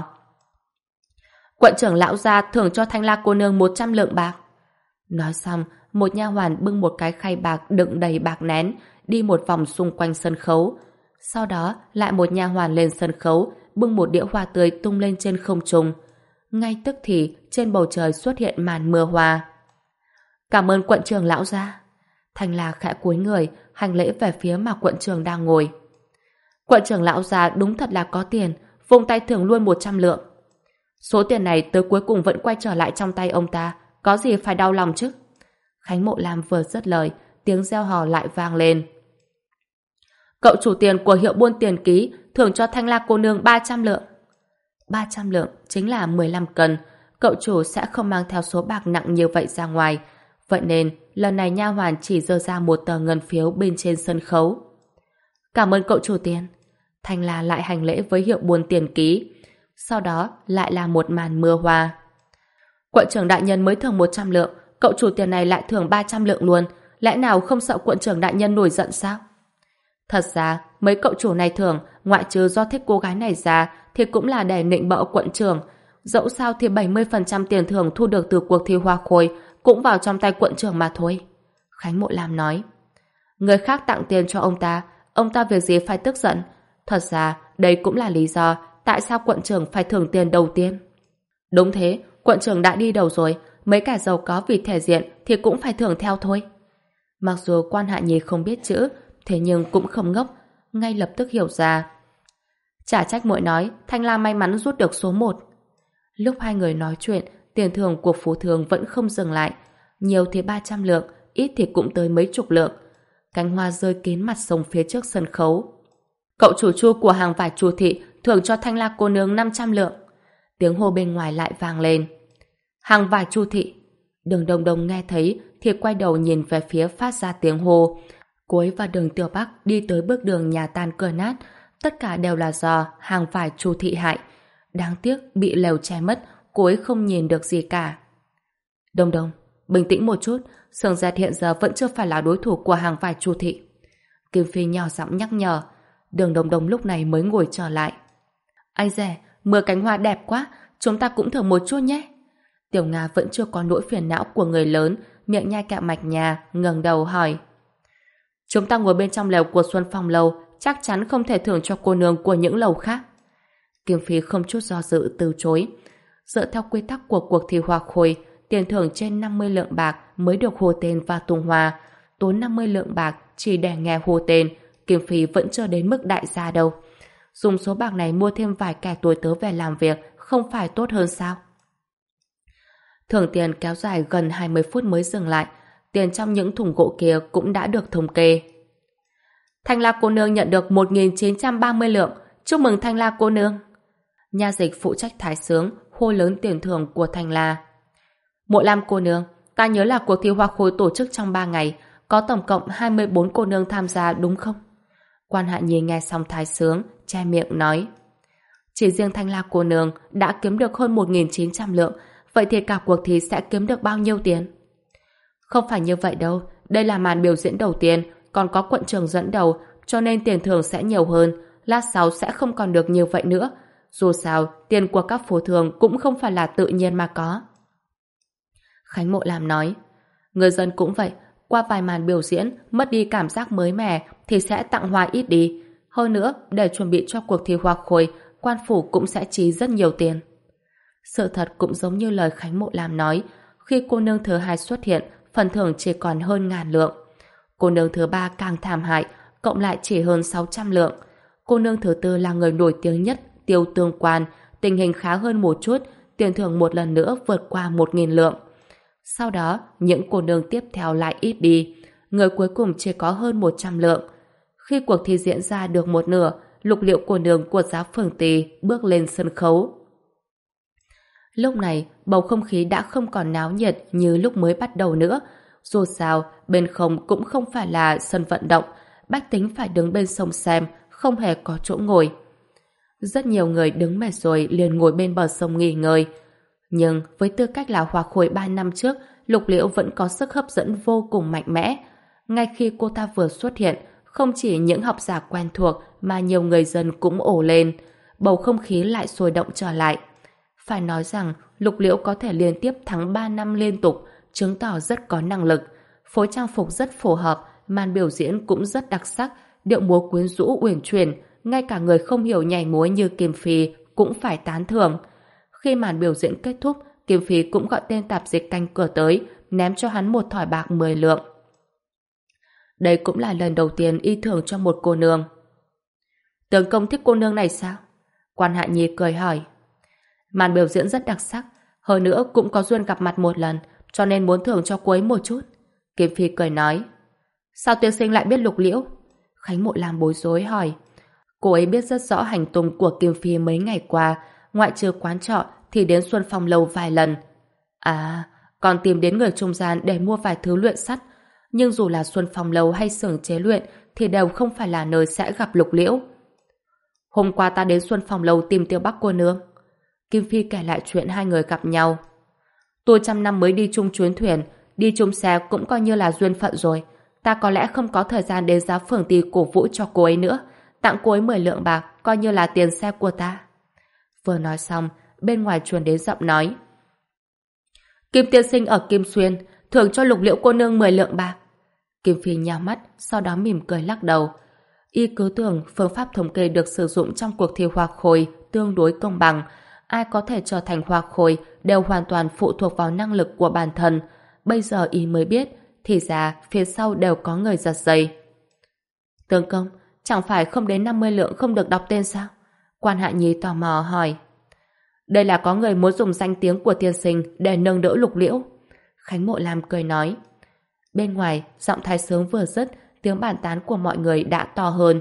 Quận trưởng lão gia thưởng cho Thanh La cô nương một trăm lượng bạc. Nói xong, một nha hoàn bưng một cái khay bạc đựng đầy bạc nén, đi một vòng xung quanh sân khấu. Sau đó, lại một nha hoàn lên sân khấu, bưng một đĩa hoa tươi tung lên trên không trung. Ngay tức thì, trên bầu trời xuất hiện màn mưa hoa. Cảm ơn quận trưởng lão gia. Thanh La khẽ cúi người, hành lễ về phía mà quận trưởng đang ngồi. Quận trưởng lão gia đúng thật là có tiền, vung tay thưởng luôn một trăm lượng. Số tiền này tới cuối cùng vẫn quay trở lại trong tay ông ta, có gì phải đau lòng chứ? Khánh Mộ Lam vừa dứt lời, tiếng reo hò lại vang lên. Cậu chủ tiền của hiệu buôn tiền ký thưởng cho Thanh La cô nương ba trăm lượng. ba trăm lượng chính là mười lăm cân, cậu chủ sẽ không mang theo số bạc nặng như vậy ra ngoài. Vậy nên, lần này nha hoàn chỉ giơ ra một tờ ngân phiếu bên trên sân khấu. Cảm ơn cậu chủ tiền. Thanh La lại hành lễ với hiệu buôn tiền ký. Sau đó lại là một màn mưa hoa. Quận trưởng đại nhân mới thưởng một trăm lượng, cậu chủ tiền này lại thưởng ba trăm lượng luôn. Lẽ nào không sợ quận trưởng đại nhân nổi giận sao? Thật ra, mấy cậu chủ này thưởng, ngoại trừ do thích cô gái này ra, thì cũng là để nịnh bợ quận trưởng. Dẫu sao thì bảy mươi phần trăm tiền thưởng thu được từ cuộc thi hoa khôi cũng vào trong tay quận trưởng mà thôi. Khánh Mộ Lam nói. Người khác tặng tiền cho ông ta, ông ta việc gì phải tức giận? Thật ra, đây cũng là lý do tại sao quận trưởng phải thưởng tiền đầu tiên. Đúng thế, quận trưởng đã đi đầu rồi, mấy kẻ giàu có vì thể diện thì cũng phải thưởng theo thôi. Mặc dù quan hạ nhi không biết chữ, thế nhưng cũng không ngốc, ngay lập tức hiểu ra. Chả trách muội nói, Thanh La may mắn rút được số một. Lúc hai người nói chuyện, tiền thưởng của phú thường vẫn không dừng lại. Nhiều thì ba trăm lượng, ít thì cũng tới mấy chục lượng. Cánh hoa rơi kín mặt sông phía trước sân khấu. Cậu chủ Chu của hàng vải Chu thị thưởng cho Thanh La cô nương năm trăm lượng. Tiếng hô bên ngoài lại vang lên. Hàng vải Chu thị. Đường Đông Đông nghe thấy thì quay đầu nhìn về phía phát ra tiếng hô. Cô ấy và Đường Tiểu Bắc đi tới bước đường nhà tan cửa nát. Tất cả đều là do hàng vải Chu thị hại. Đáng tiếc bị lều che mất, cô ấy không nhìn được gì cả. Đông Đông, bình tĩnh một chút, Sương Giật hiện giờ vẫn chưa phải là đối thủ của hàng vải Chu thị. Kim Phi nhỏ giọng nhắc nhở. Đường Đông Đông lúc này mới ngồi trở lại. Anh rể, mưa cánh hoa đẹp quá, chúng ta cũng thử một chút nhé. Tiểu Nga vẫn chưa có nỗi phiền não của người lớn, miệng nhai kẹo mạch nhà, ngẩng đầu hỏi. Chúng ta ngồi bên trong lều của Xuân Phong Lâu, chắc chắn không thể thưởng cho cô nương của những lầu khác. Kim Phi không chút do dự từ chối. Dựa theo quy tắc của cuộc thi hoa khôi, tiền thưởng trên năm mươi lượng bạc mới được hô tên và tung hoa. Tốn năm mươi lượng bạc chỉ để nghe hô tên, Kim Phi vẫn chưa đến mức đại gia đâu. Dùng số bạc này mua thêm vài kẻ tuổi tớ về làm việc không phải tốt hơn sao? Thưởng tiền kéo dài gần hai mươi phút mới dừng lại. Tiền trong những thùng gỗ kia cũng đã được thống kê. Thanh La cô nương nhận được một nghìn chín trăm ba mươi lượng. Chúc mừng Thanh La cô nương. Nha dịch phụ trách thái sướng hô lớn tiền thưởng của Thanh La. Mộ Lam cô nương, ta nhớ là cuộc thi hoa khôi tổ chức trong ba ngày, có tổng cộng hai mươi bốn cô nương tham gia đúng không? Quan Hạ Nhi nghe xong thái sướng, che miệng nói. Chỉ riêng Thanh La cô nương đã kiếm được hơn một nghìn chín trăm lượng, vậy thì cả cuộc thi sẽ kiếm được bao nhiêu tiền? Không phải như vậy đâu, đây là màn biểu diễn đầu tiên, còn có quận trưởng dẫn đầu, cho nên tiền thưởng sẽ nhiều hơn, lát sau sẽ không còn được như vậy nữa. Dù sao, tiền của các phố thường cũng không phải là tự nhiên mà có. Khánh Mộ Lam nói, người dân cũng vậy, qua vài màn biểu diễn, mất đi cảm giác mới mẻ thì sẽ tặng hoa ít đi. Hơn nữa, để chuẩn bị cho cuộc thi hoa khôi, quan phủ cũng sẽ chi rất nhiều tiền. Sự thật cũng giống như lời Khánh Mộ Lam nói, khi cô nương thứ hai xuất hiện, phần thưởng chỉ còn hơn ngàn lượng. Cô nương thứ ba càng thảm hại, cộng lại chỉ hơn sáu trăm lượng. Cô nương thứ tư là người nổi tiếng nhất, Tiêu Tương Quan, tình hình khá hơn một chút, tiền thưởng một lần nữa vượt qua một nghìn lượng. Sau đó, những cô nương tiếp theo lại ít đi, người cuối cùng chỉ có hơn một trăm lượng. Khi cuộc thi diễn ra được một nửa, Lục Liệu cô nương của Giá Phường Tỳ bước lên sân khấu. Lúc này, bầu không khí đã không còn náo nhiệt như lúc mới bắt đầu nữa. Dù sao, bên không cũng không phải là sân vận động, bách tính phải đứng bên sông xem, không hề có chỗ ngồi. Rất nhiều người đứng mệt rồi liền ngồi bên bờ sông nghỉ ngơi. Nhưng với tư cách là hoa khôi ba năm trước, Lục Liễu vẫn có sức hấp dẫn vô cùng mạnh mẽ. Ngay khi cô ta vừa xuất hiện, không chỉ những học giả quen thuộc mà nhiều người dân cũng ồ lên. Bầu không khí lại sôi động trở lại. Phải nói rằng Lục Liễu có thể liên tiếp thắng ba năm liên tục, chứng tỏ rất có năng lực. Phối trang phục rất phù hợp, màn biểu diễn cũng rất đặc sắc, điệu múa quyến rũ uyển chuyển, ngay cả người không hiểu nhảy múa như Kim Phi cũng phải tán thưởng. Khi màn biểu diễn kết thúc, Kim Phi cũng gọi tên tạp dịch canh cửa tới, ném cho hắn một thỏi bạc mười lượng. Đây cũng là lần đầu tiên y thưởng cho một cô nương. Tướng công thích cô nương này sao? Quan Hạ Nhi cười hỏi. Màn biểu diễn rất đặc sắc, hơn nữa cũng có duyên gặp mặt một lần, cho nên muốn thưởng cho cô ấy một chút. Kim Phi cười nói. Sao tiên sinh lại biết Lục Liễu? Khánh Mộ Lam bối rối hỏi. Cô ấy biết rất rõ hành tung của Kim Phi mấy ngày qua, ngoại trừ quán trọ thì đến Xuân Phong lâu vài lần. À, còn tìm đến người trung gian để mua vài thứ luyện sắt. Nhưng dù là Xuân Phong lâu hay xưởng chế luyện thì đều không phải là nơi sẽ gặp Lục Liễu. Hôm qua ta đến Xuân Phong lâu tìm Tiêu Bắc cô nương. Kim Phi kể lại chuyện hai người gặp nhau. Tôi trăm năm mới đi chung chuyến thuyền, đi chung xe cũng coi như là duyên phận rồi. Ta có lẽ không có thời gian đến giá phường ty cổ vũ cho cô ấy nữa. Tặng cô ấy mười lượng bạc, coi như là tiền xe của ta. Vừa nói xong, bên ngoài truyền đến giọng nói. Kim tiên sinh ở Kim Xuyên, thưởng cho Lục Liễu cô nương mười lượng bạc. Kim Phi nhào mắt, sau đó mỉm cười lắc đầu. Y cứ tưởng phương pháp thống kê được sử dụng trong cuộc thi hoa khôi tương đối công bằng. Ai có thể trở thành hoa khôi đều hoàn toàn phụ thuộc vào năng lực của bản thân. Bây giờ Y mới biết, thì ra phía sau đều có người giật dây. Tướng công, chẳng phải không đến năm mươi lượng không được đọc tên sao? Quan Hạ Nhi tò mò hỏi. Đây là có người muốn dùng danh tiếng của tiên sinh để nâng đỡ Lục Liễu. Khánh Mộ Lam cười nói. Bên ngoài, giọng thái sướng vừa dứt, tiếng bàn tán của mọi người đã to hơn.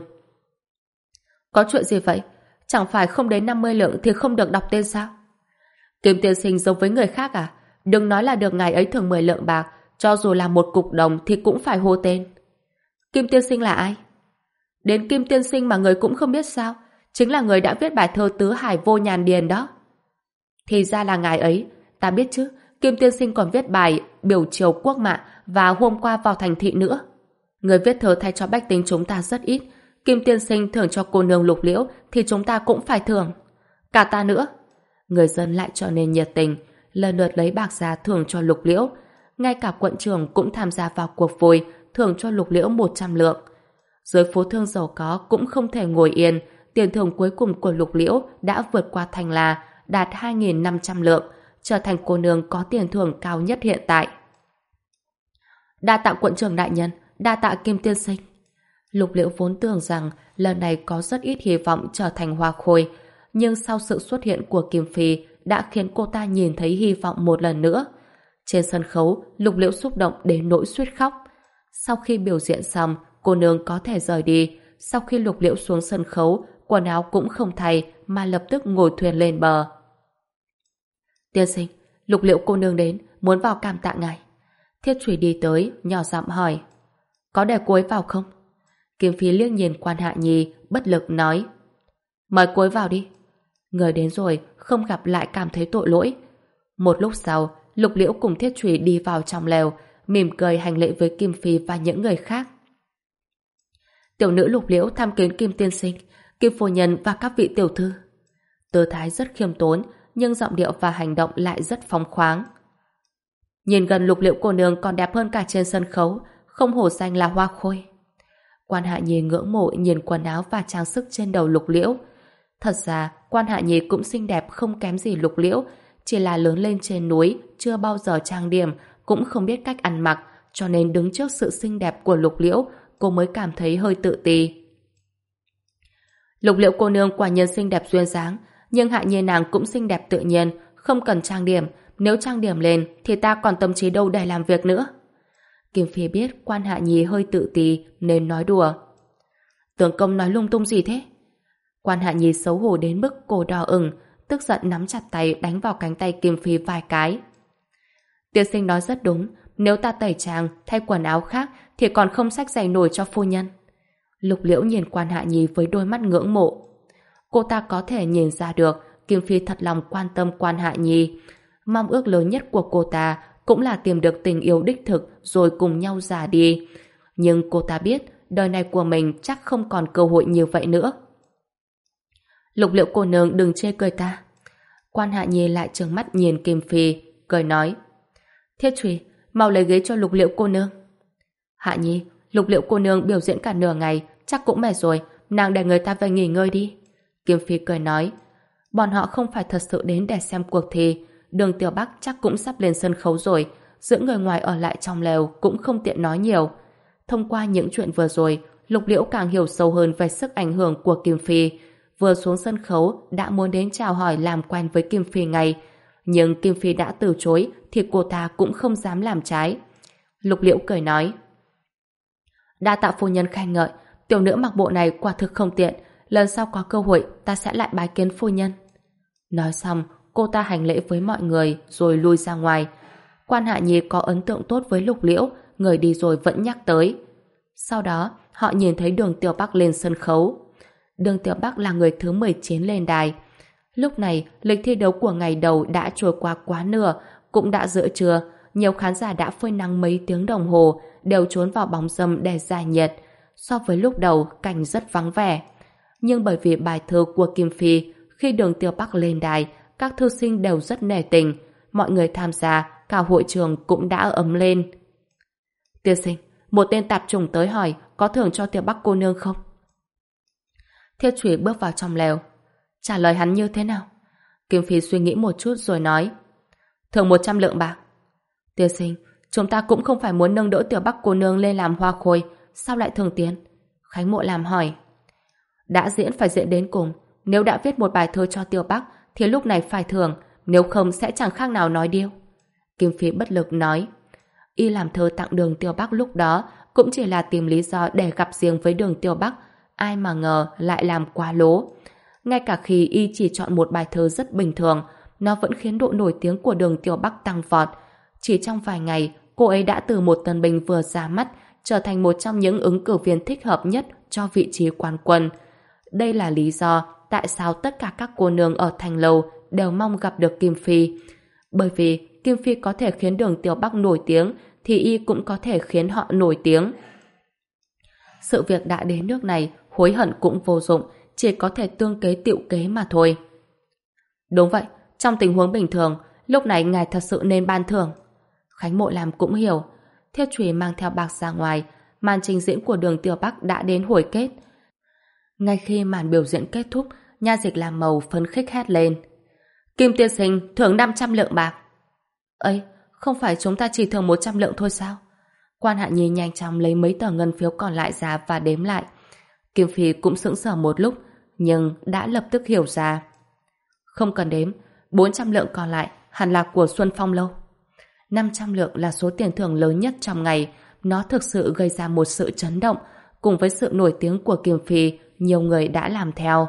Có chuyện gì vậy? Chẳng phải không đến năm mươi lượng thì không được đọc tên sao? Kim tiên sinh giống với người khác à? Đừng nói là được ngài ấy thưởng mười lượng bạc, cho dù là một cục đồng thì cũng phải hô tên. Kim tiên sinh là ai? Đến Kim tiên sinh mà người cũng không biết sao? Chính là người đã viết bài thơ Tứ Hải Vô Nhàn Điền đó. Thì ra là ngài ấy, ta biết chứ. Kim tiên sinh còn viết bài Biểu Triều Quốc Mạ và Hôm Qua Vào Thành Thị nữa. Người viết thơ thay cho bách tính chúng ta rất ít. Kim tiên sinh thưởng cho cô nương Lục Liễu thì chúng ta cũng phải thưởng. Cả ta nữa. Người dân lại trở nên nhiệt tình, lần lượt lấy bạc ra thưởng cho Lục Liễu. Ngay cả quận trưởng cũng tham gia vào cuộc vui, thưởng cho Lục Liễu một trăm lượng. Giới phố thương giàu có cũng không thể ngồi yên. Tiền thưởng cuối cùng của Lục Liễu đã vượt qua Thành La, đạt hai nghìn năm trăm lượng, trở thành cô nương có tiền thưởng cao nhất hiện tại. Đa tạ quận trưởng đại nhân, đa tạ Kim tiên sinh. Lục Liễu vốn tưởng rằng lần này có rất ít hy vọng trở thành hoa khôi, nhưng sau sự xuất hiện của Kim Phi đã khiến cô ta nhìn thấy hy vọng một lần nữa. Trên sân khấu, Lục Liễu xúc động đến nỗi suýt khóc. Sau khi biểu diễn xong, cô nương có thể rời đi. Sau khi Lục Liễu xuống sân khấu, quần áo cũng không thay mà lập tức ngồi thuyền lên bờ. Tiên sinh, Lục Liễu cô nương đến, muốn vào cảm tạ ngài. Thiết Trùy đi tới, nhỏ giọng hỏi. Có để cô ấy vào không? Kim Phi liếc nhìn Quan Hạ Nhi, bất lực nói. Mời cô ấy vào đi. Người đến rồi, không gặp lại cảm thấy tội lỗi. Một lúc sau, Lục Liễu cùng Thiết Trùy đi vào trong lều, mỉm cười hành lễ với Kim Phi và những người khác. Tiểu nữ Lục Liễu tham kiến Kim tiên sinh, Kim phu nhân và các vị tiểu thư. Tư thái rất khiêm tốn, nhưng giọng điệu và hành động lại rất phóng khoáng. Nhìn gần Lục Liễu cô nương còn đẹp hơn cả trên sân khấu, không hổ danh là hoa khôi. Quan Hạ Nhi ngưỡng mộ nhìn quần áo và trang sức trên đầu Lục Liễu. Thật ra, Quan Hạ Nhi cũng xinh đẹp không kém gì Lục Liễu, chỉ là lớn lên trên núi, chưa bao giờ trang điểm, cũng không biết cách ăn mặc, cho nên đứng trước sự xinh đẹp của Lục Liễu, cô mới cảm thấy hơi tự ti. Lục Liễu cô nương quả nhiên xinh đẹp duyên dáng, nhưng Hạ Nhi nàng cũng xinh đẹp tự nhiên, không cần trang điểm. Nếu trang điểm lên thì ta còn tâm trí đâu để làm việc nữa. Kim Phi biết Quan Hạ Nhi hơi tự ti nên nói đùa. Tướng công nói lung tung gì thế? Quan Hạ Nhi xấu hổ đến mức cổ đỏ ửng, tức giận nắm chặt tay đánh vào cánh tay Kim Phi vài cái. Tiên sinh nói rất đúng, nếu ta tẩy tràng, thay quần áo khác thì còn không xách giày nổi cho phu nhân. Lục Liễu nhìn Quan Hạ Nhi với đôi mắt ngưỡng mộ. Cô ta có thể nhìn ra được Kim Phi thật lòng quan tâm Quan Hạ Nhi. Mong ước lớn nhất của cô ta cũng là tìm được tình yêu đích thực rồi cùng nhau già đi. Nhưng cô ta biết đời này của mình chắc không còn cơ hội như vậy nữa. Lục Liễu cô nương đừng chê cười ta. Quan Hạ Nhi lại trừng mắt nhìn Kim Phi, cười nói: Thiết Trùy, mau lấy ghế cho Lục Liễu cô nương. Hạ Nhi, Lục Liễu cô nương biểu diễn cả nửa ngày, chắc cũng mệt rồi, nàng để người ta về nghỉ ngơi đi. Kim Phi cười nói: Bọn họ không phải thật sự đến để xem cuộc thi, Đường Tiểu Bắc chắc cũng sắp lên sân khấu rồi, giữ người ngoài ở lại trong lều cũng không tiện nói nhiều. Thông qua những chuyện vừa rồi, Lục Liễu càng hiểu sâu hơn về sức ảnh hưởng của Kim Phi. Vừa xuống sân khấu đã muốn đến chào hỏi làm quen với Kim Phi ngay, nhưng Kim Phi đã từ chối thì cô ta cũng không dám làm trái. Lục Liễu cười nói: Đa tạ phu nhân khen ngợi, tiểu nữ mặc bộ này quả thực không tiện, lần sau có cơ hội ta sẽ lại bái kiến phu nhân. Nói xong, cô ta hành lễ với mọi người rồi lui ra ngoài. Quan Hạ Nhi có ấn tượng tốt với Lục Liễu, người đi rồi vẫn nhắc tới. Sau đó, họ nhìn thấy Đường Tiểu Bắc lên sân khấu. Đường Tiểu Bắc là người thứ mười chín lên đài. Lúc này, lịch thi đấu của ngày đầu đã trôi qua quá nửa, cũng đã giữa trưa, nhiều khán giả đã phơi nắng mấy tiếng đồng hồ, đều trốn vào bóng râm để giải nhiệt. So với lúc đầu, cảnh rất vắng vẻ. Nhưng bởi vì bài thơ của Kim Phi, khi Đường Tiểu Bắc lên đài, các thư sinh đều rất nể tình. Mọi người tham gia, cả hội trường cũng đã ấm lên. Tiên sinh, một tên tạp chủng tới hỏi có thưởng cho Tiểu Bắc cô nương không? Thiết Trùy bước vào trong lều. Trả lời hắn như thế nào? Kim Phi suy nghĩ một chút rồi nói: Thưởng một trăm lượng bạc. Tiên sinh, chúng ta cũng không phải muốn nâng đỡ Tiểu Bắc cô nương lên làm hoa khôi, sao lại thưởng tiền? Khánh Mộ làm hỏi. Đã diễn phải diễn đến cùng, nếu đã viết một bài thơ cho Tiểu Bắc thì lúc này phải thưởng, nếu không sẽ chẳng khác nào nói điêu. Kim Phi bất lực nói. Y làm thơ tặng Đường Tiểu Bắc lúc đó cũng chỉ là tìm lý do để gặp riêng với Đường Tiểu Bắc, ai mà ngờ lại làm quá lố. Ngay cả khi y chỉ chọn một bài thơ rất bình thường, nó vẫn khiến độ nổi tiếng của Đường Tiểu Bắc tăng vọt. Chỉ trong vài ngày, cô ấy đã từ một tân binh vừa ra mắt trở thành một trong những ứng cử viên thích hợp nhất cho vị trí quán quân. Đây là lý do tại sao tất cả các cô nương ở thành lầu đều mong gặp được Kim Phi. Bởi vì Kim Phi có thể khiến Đường Tiểu Bắc nổi tiếng thì y cũng có thể khiến họ nổi tiếng. Sự việc đã đến nước này, hối hận cũng vô dụng, chỉ có thể tương kế tựu kế mà thôi. Đúng vậy, trong tình huống bình thường, lúc này ngài thật sự nên ban thưởng. Khánh Mộ làm cũng hiểu. Thiết Trùy mang theo bạc ra ngoài, màn trình diễn của Đường Tiểu Bắc đã đến hồi kết. Ngay khi màn biểu diễn kết thúc, Nha Dịch làm màu phấn khích hét lên: Kim tiên sinh thưởng năm trăm lượng bạc. Ấy, không phải chúng ta chỉ thưởng một trăm lượng thôi sao? Quan Hạ Nhi nhanh chóng lấy mấy tờ ngân phiếu còn lại ra và đếm lại. Kim Phi cũng sững sờ một lúc, nhưng đã lập tức hiểu ra. Không cần đếm, bốn trăm lượng còn lại hẳn là của Xuân Phong Lâu. năm trăm lượng là số tiền thưởng lớn nhất trong ngày, nó thực sự gây ra một sự chấn động, cùng với sự nổi tiếng của Kim Phi, nhiều người đã làm theo.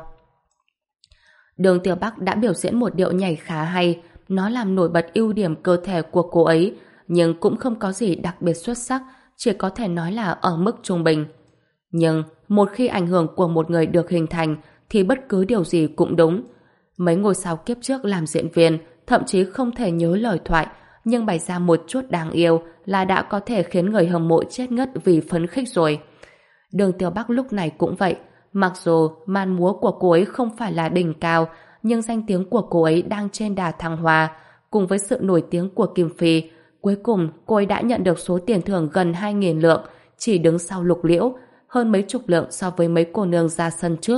Đường Tiểu Bắc đã biểu diễn một điệu nhảy khá hay, nó làm nổi bật ưu điểm cơ thể của cô ấy, nhưng cũng không có gì đặc biệt xuất sắc, chỉ có thể nói là ở mức trung bình. Nhưng một khi ảnh hưởng của một người được hình thành thì bất cứ điều gì cũng đúng. Mấy ngôi sao kiếp trước làm diễn viên thậm chí không thể nhớ lời thoại, nhưng bày ra một chút đáng yêu là đã có thể khiến người hâm mộ chết ngất vì phấn khích rồi. Đường Tiểu Bắc lúc này cũng vậy. Mặc dù màn múa của cô ấy không phải là đỉnh cao, nhưng danh tiếng của cô ấy đang trên đà thăng hoa. Cùng với sự nổi tiếng của Kim Phi, cuối cùng cô ấy đã nhận được số tiền thưởng gần hai nghìn lượng, chỉ đứng sau Lục Liễu, hơn mấy chục lượng so với mấy cô nương ra sân trước.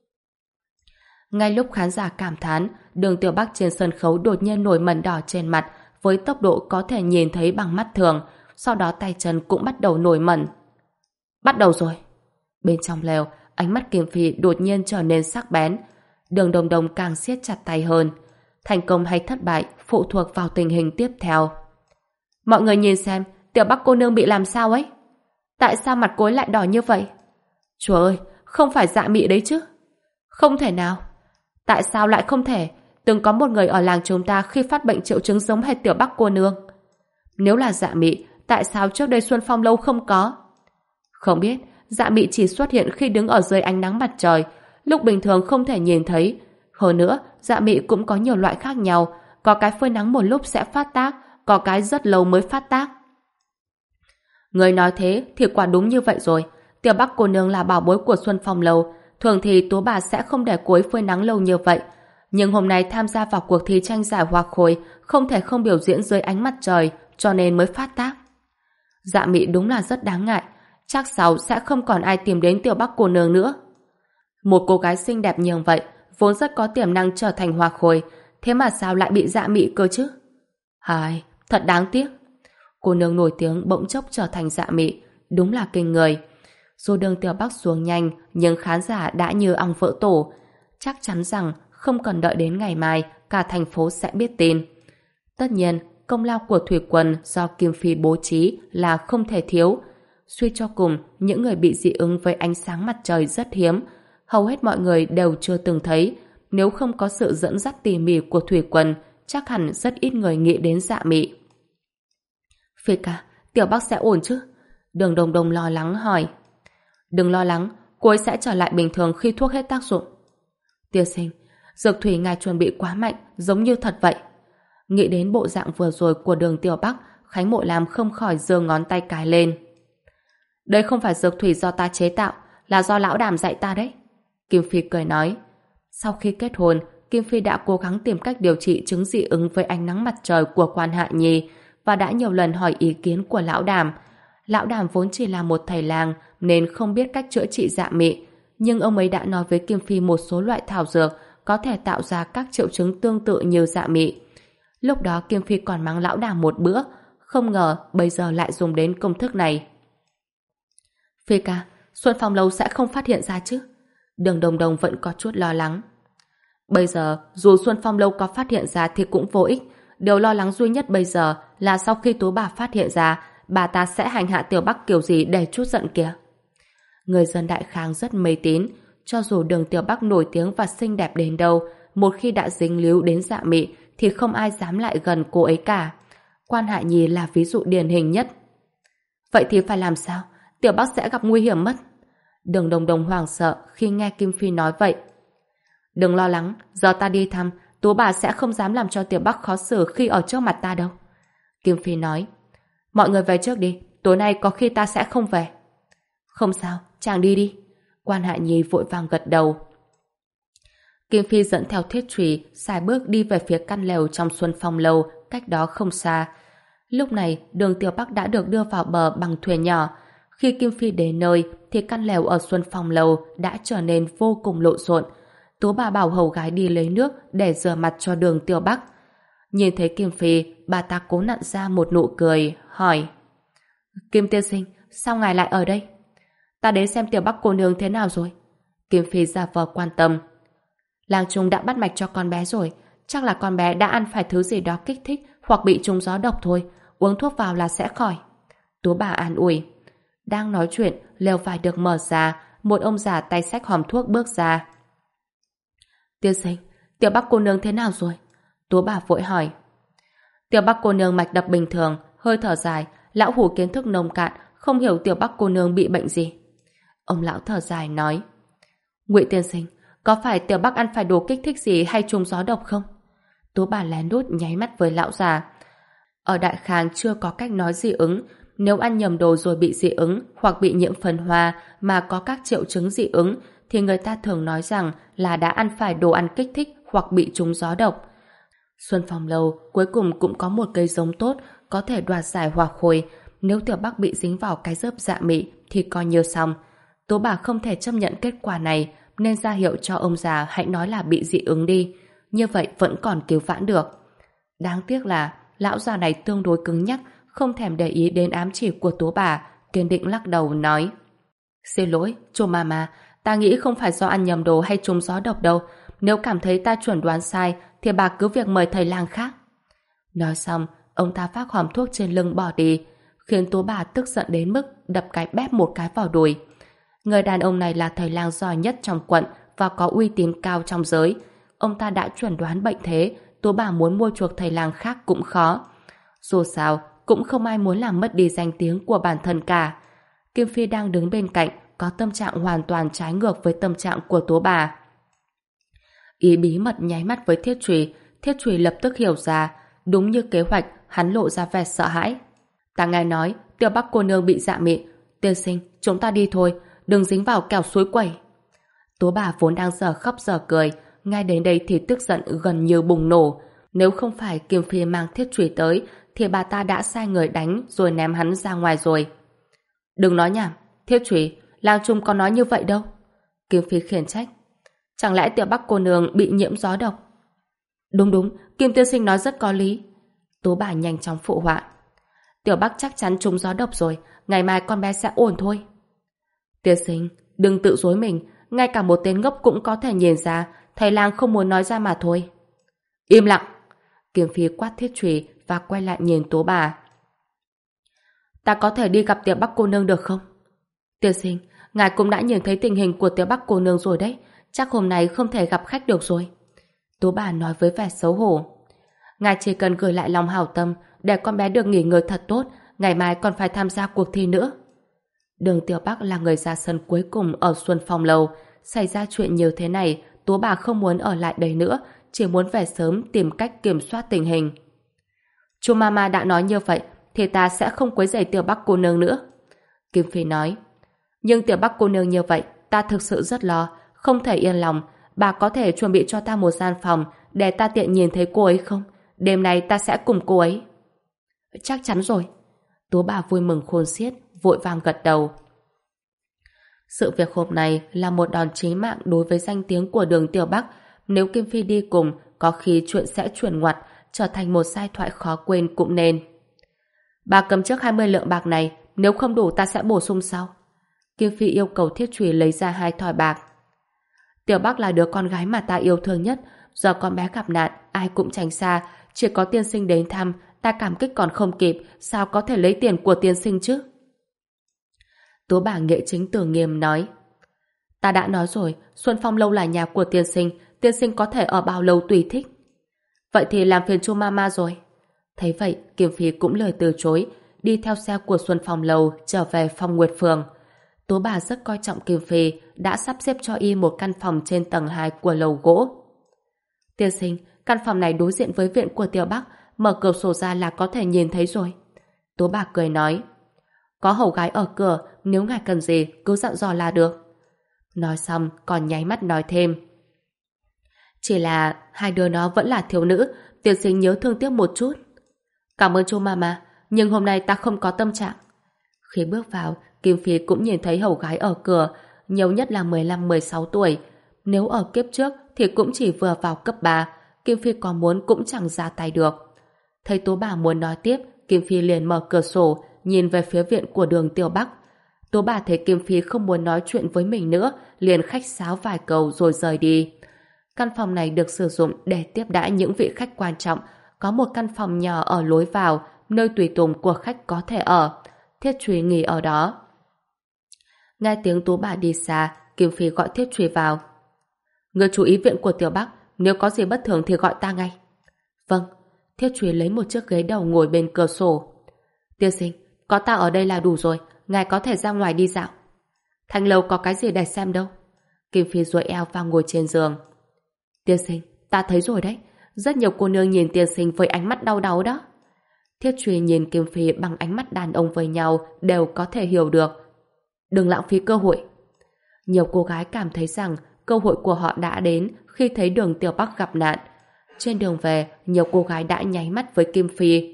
Ngay lúc khán giả cảm thán, Đường Tiểu Bắc trên sân khấu đột nhiên nổi mẩn đỏ trên mặt với tốc độ có thể nhìn thấy bằng mắt thường, sau đó tay chân cũng bắt đầu nổi mẩn. Bắt đầu rồi. Bên trong lều, ánh mắt Kim Phi đột nhiên trở nên sắc bén. Đường Đồng Đồng càng siết chặt tay hơn. Thành công hay thất bại phụ thuộc vào tình hình tiếp theo. Mọi người nhìn xem, Tiểu Bắc cô nương bị làm sao ấy? Tại sao mặt cô ấy lại đỏ như vậy? Chúa ơi, không phải dạ mị đấy chứ? Không thể nào. Tại sao lại không thể? từng có một người ở làng chúng ta khi phát bệnh triệu chứng giống hệt tiểu Bắc cô nương. Nếu là Dạ Mị, tại sao trước đây Xuân Phong lâu không có? Không biết, Dạ Mị chỉ xuất hiện khi đứng ở dưới ánh nắng mặt trời, lúc bình thường không thể nhìn thấy. Hơn nữa, Dạ Mị cũng có nhiều loại khác nhau, có cái phơi nắng một lúc sẽ phát tác, có cái rất lâu mới phát tác. Người nói thế thì quả đúng như vậy rồi. Tiểu Bắc cô nương là bảo bối của Xuân Phong lâu, thường thì Tú bà sẽ không để cô ấy phơi nắng lâu như vậy. Nhưng hôm nay tham gia vào cuộc thi tranh giải hoa khôi, không thể không biểu diễn dưới ánh mặt trời, cho nên mới phát tác. Dạ Mị đúng là rất đáng ngại, chắc sau sẽ không còn ai tìm đến tiểu Bắc cô nương nữa. Một cô gái xinh đẹp như vậy, vốn rất có tiềm năng trở thành hoa khôi, thế mà sao lại bị Dạ Mị cơ chứ? Hài, thật đáng tiếc. Cô nương nổi tiếng bỗng chốc trở thành Dạ Mị, đúng là kinh người. Dù đường tiểu Bắc xuống nhanh, nhưng khán giả đã như ong vỡ tổ. Chắc chắn rằng không cần đợi đến ngày mai, cả thành phố sẽ biết tin. Tất nhiên, công lao của thủy quân do Kim Phi bố trí là không thể thiếu. Suy cho cùng, những người bị dị ứng với ánh sáng mặt trời rất hiếm. Hầu hết mọi người đều chưa từng thấy. Nếu không có sự dẫn dắt tỉ mỉ của thủy quân, chắc hẳn rất ít người nghĩ đến Dạ Mị. Phi ca, tiểu Bắc sẽ ổn chứ? Đường Đồng Đồng lo lắng hỏi. Đừng lo lắng, cô ấy sẽ trở lại bình thường khi thuốc hết tác dụng. Tiên sinh, dược thủy ngài chuẩn bị quá mạnh, giống như thật vậy. Nghĩ đến bộ dạng vừa rồi của đường tiểu Bắc, Khánh Mộ Lam không khỏi giơ ngón tay cái lên. Đây không phải dược thủy do ta chế tạo, là do lão Đàm dạy ta đấy. Kim Phi cười nói. Sau khi kết hôn, Kim Phi đã cố gắng tìm cách điều trị chứng dị ứng với ánh nắng mặt trời của Quan Hạ Nhi và đã nhiều lần hỏi ý kiến của lão Đàm. Lão Đàm vốn chỉ là một thầy làng nên không biết cách chữa trị Dạ Mị, nhưng ông ấy đã nói với Kim Phi một số loại thảo dược có thể tạo ra các triệu chứng tương tự như Dạ Mị. Lúc đó Kim Phi còn mắng lão Đàm một bữa, không ngờ bây giờ lại dùng đến công thức này. Phi ca, Xuân Phong lâu sẽ không phát hiện ra chứ? Đường Đồng Đồng vẫn có chút lo lắng. Bây giờ, dù Xuân Phong lâu có phát hiện ra thì cũng vô ích. Điều lo lắng duy nhất bây giờ là sau khi Tú bà phát hiện ra, bà ta sẽ hành hạ tiểu Bắc kiểu gì để chút giận kìa. Người dân Đại Khang rất mê tín, cho dù đường tiểu Bắc nổi tiếng và xinh đẹp đến đâu, một khi đã dính líu đến Dạ Mị thì không ai dám lại gần cô ấy cả. Quan Hạ Nhi là ví dụ điển hình nhất. Vậy thì phải làm sao? Tiểu Bắc sẽ gặp nguy hiểm mất. Đường Đồng Đồng hoảng sợ khi nghe Kim Phi nói vậy. Đừng lo lắng, giờ ta đi thăm, Tú bà sẽ không dám làm cho tiểu Bắc khó xử khi ở trước mặt ta đâu. Kim Phi nói. Mọi người về trước đi, tối nay có khi ta sẽ không về. Không sao, chàng đi đi. Quan Hạ Nhi vội vàng gật đầu. Kim Phi dẫn theo thiết chùy, xài bước đi về phía căn lều trong Xuân Phong lâu, cách đó không xa. Lúc này, đường tiểu Bắc đã được đưa vào bờ bằng thuyền nhỏ. Khi Kim Phi đến nơi, thì căn lều ở Xuân Phong lâu đã trở nên vô cùng lộn xộn. Tú bà bảo hầu gái đi lấy nước để rửa mặt cho đường tiểu Bắc. Nhìn thấy Kim Phi, bà ta cố nặn ra một nụ cười, hỏi. Kim tiên sinh, sao ngài lại ở đây? Ta đến xem tiểu Bắc cô nương thế nào rồi. Kim Phi giả vờ quan tâm. Làng chúng đã bắt mạch cho con bé rồi, chắc là con bé đã ăn phải thứ gì đó kích thích hoặc bị trúng gió độc thôi, uống thuốc vào là sẽ khỏi. Tú bà an ủi. Đang nói chuyện, lều vải được mở ra, một ông già tay xách hòm thuốc bước ra. Tiên sinh, tiểu Bắc cô nương thế nào rồi? Tú bà vội hỏi. Tiểu Bắc cô nương mạch đập bình thường, hơi thở dài, lão hủ kiến thức nông cạn, không hiểu tiểu Bắc cô nương bị bệnh gì. Ông lão thở dài nói. Ngụy tiên sinh, có phải tiểu Bắc ăn phải đồ kích thích gì hay trúng gió độc không? Tú bà lén lút nháy mắt với lão già. Ở Đại Khang chưa có cách nói dị ứng, nếu ăn nhầm đồ rồi bị dị ứng hoặc bị nhiễm phấn hoa mà có các triệu chứng dị ứng thì người ta thường nói rằng là đã ăn phải đồ ăn kích thích hoặc bị trúng gió độc. Xuân Phong lâu cuối cùng cũng có một cây giống tốt có thể đoạt giải hỏa khôi. Nếu tiểu Bắc bị dính vào cái dớp Dạ Mị thì coi như xong. Tố bà không thể chấp nhận kết quả này nên ra hiệu cho ông già hãy nói là bị dị ứng đi. Như vậy vẫn còn cứu vãn được. Đáng tiếc là lão già này tương đối cứng nhắc, không thèm để ý đến ám chỉ của Tố bà, kiên định lắc đầu nói. Xin lỗi, chú Mama, ta nghĩ không phải do ăn nhầm đồ hay trúng gió độc đâu. Nếu cảm thấy ta chuẩn đoán sai thì bà cứ việc mời thầy lang khác. Nói xong, ông ta vác hòm thuốc trên lưng bỏ đi, khiến Tố bà tức giận đến mức đập cái bép một cái vào đùi. Người đàn ông này là thầy lang giỏi nhất trong quận và có uy tín cao trong giới. ông ta đã chuẩn đoán bệnh thế, Tố bà muốn mua chuộc thầy lang khác cũng khó. Dù sao, cũng không ai muốn làm mất đi danh tiếng của bản thân cả. Kim Phi đang đứng bên cạnh, có tâm trạng hoàn toàn trái ngược với tâm trạng của Tố bà. Ý bí mật nháy mắt với Thiết Trùy, Thiết Trùy lập tức hiểu ra, đúng như kế hoạch, hắn lộ ra vẻ sợ hãi. Ta nghe nói, Tiêu Bắc cô nương bị dạ mị. Tiên sinh, chúng ta đi thôi, đừng dính vào kẻo suối quẩy. Tố bà vốn đang giờ khóc giờ cười, ngay đến đây thì tức giận gần như bùng nổ. Nếu không phải Kim Phi mang Thiết Trùy tới, thì bà ta đã sai người đánh rồi ném hắn ra ngoài rồi. Đừng nói nhảm, Thiết Trùy, lang trung có nói như vậy đâu. Kim Phi khiển trách. Chẳng lẽ Tiểu Bắc cô nương bị nhiễm gió độc? Đúng đúng, Kim tiên sinh nói rất có lý. Tố bà nhanh chóng phụ họa. Tiểu Bắc chắc chắn trúng gió độc rồi, ngày mai con bé sẽ ổn thôi. Tiên sinh, đừng tự dối mình, ngay cả một tên ngốc cũng có thể nhìn ra, thầy lang không muốn nói ra mà thôi. Im lặng! Kim Phi quát Thiết Trùy và quay lại nhìn Tố bà. Ta có thể đi gặp Tiểu Bắc cô nương được không? Tiên sinh, ngài cũng đã nhìn thấy tình hình của Tiểu Bắc cô nương rồi đấy, chắc hôm nay không thể gặp khách được rồi. Tố bà nói với vẻ xấu hổ. Ngài chỉ cần gửi lại lòng hảo tâm để con bé được nghỉ ngơi thật tốt, ngày mai còn phải tham gia cuộc thi nữa. Đường Tiểu Bắc là người ra sân cuối cùng ở Xuân Phong Lầu. Xảy ra chuyện như thế này, Tố bà không muốn ở lại đây nữa, chỉ muốn về sớm tìm cách kiểm soát tình hình. Chú Mama đã nói như vậy, thì ta sẽ không quấy rầy Tiểu Bắc cô nương nữa. Kim Phi nói. Nhưng Tiểu Bắc cô nương như vậy, ta thực sự rất lo, không thể yên lòng. Bà có thể chuẩn bị cho ta một gian phòng để ta tiện nhìn thấy cô ấy không? Đêm nay ta sẽ cùng cô ấy. Chắc chắn rồi. Tố bà vui mừng khôn xiết, vội vàng gật đầu. Sự việc hôm nay là một đòn chí mạng đối với danh tiếng của Đường Tiểu Bắc. Nếu Kim Phi đi cùng, có khi chuyện sẽ chuyển ngoặt, trở thành một giai thoại khó quên cũng nên. Bà cầm trước hai mươi lượng bạc này, nếu không đủ ta sẽ bổ sung sau. Kim Phi yêu cầu Thiết Trùy lấy ra hai thỏi bạc. Tiểu Bắc là đứa con gái mà ta yêu thương nhất, giờ con bé gặp nạn, ai cũng tránh xa, chỉ có tiên sinh đến thăm, ta cảm kích còn không kịp, sao có thể lấy tiền của tiên sinh chứ? Tố bà Nghệ Chính Tử Nghiêm nói. Ta đã nói rồi, Xuân Phong Lâu là nhà của tiên sinh, tiên sinh có thể ở bao lâu tùy thích. Vậy thì làm phiền chu Mama rồi. Thấy vậy, Kim Phi cũng lời từ chối, đi theo xe của Xuân Phong Lâu trở về Phong Nguyệt Phường. Tố bà rất coi trọng Kim Phi, đã sắp xếp cho y một căn phòng trên tầng hai của lầu gỗ. Tiên sinh, căn phòng này đối diện với viện của Tiểu Bắc, mở cửa sổ ra là có thể nhìn thấy rồi. Tố bà cười nói. Có hầu gái ở cửa, nếu ngài cần gì cứ dặn dò là được. Nói xong còn nháy mắt nói thêm. Chỉ là hai đứa nó vẫn là thiếu nữ, tiên sinh nhớ thương tiếc một chút. Cảm ơn chú Mama, nhưng hôm nay ta không có tâm trạng. Khi bước vào, Kim Phi cũng nhìn thấy hầu gái ở cửa, nhiều nhất là mười lăm mười sáu tuổi. Nếu ở kiếp trước thì cũng chỉ vừa vào cấp ba, Kim Phi có muốn cũng chẳng ra tay được. Thấy Tố bà muốn nói tiếp, Kim Phi liền mở cửa sổ, nhìn về phía viện của Đường Tiểu Bắc. Tố bà thấy Kim Phi không muốn nói chuyện với mình nữa, liền khách sáo vài câu rồi rời đi. Căn phòng này được sử dụng để tiếp đãi những vị khách quan trọng, có một căn phòng nhỏ ở lối vào, nơi tùy tùng của khách có thể ở. Thiết Trùy nghỉ ở đó. Nghe tiếng Tố bà đi xa, Kim Phi gọi Thiết Trùy vào. Người chú ý viện của Tiểu Bắc, nếu có gì bất thường thì gọi ta ngay. Vâng. Thiết Trùy lấy một chiếc ghế đầu ngồi bên cửa sổ. Tiên sinh, có ta ở đây là đủ rồi, ngài có thể ra ngoài đi dạo. Thanh lầu có cái gì để xem đâu. Kim Phi duỗi eo và ngồi trên giường. Tiên sinh, ta thấy rồi đấy, rất nhiều cô nương nhìn tiên sinh với ánh mắt đau đáu đó. Thiết Trùy nhìn Kim Phi bằng ánh mắt đàn ông với nhau đều có thể hiểu được. Đừng lãng phí cơ hội. Nhiều cô gái cảm thấy rằng cơ hội của họ đã đến khi thấy Đường Tiểu Bắc gặp nạn. Trên đường về, nhiều cô gái đã nháy mắt với Kim Phi.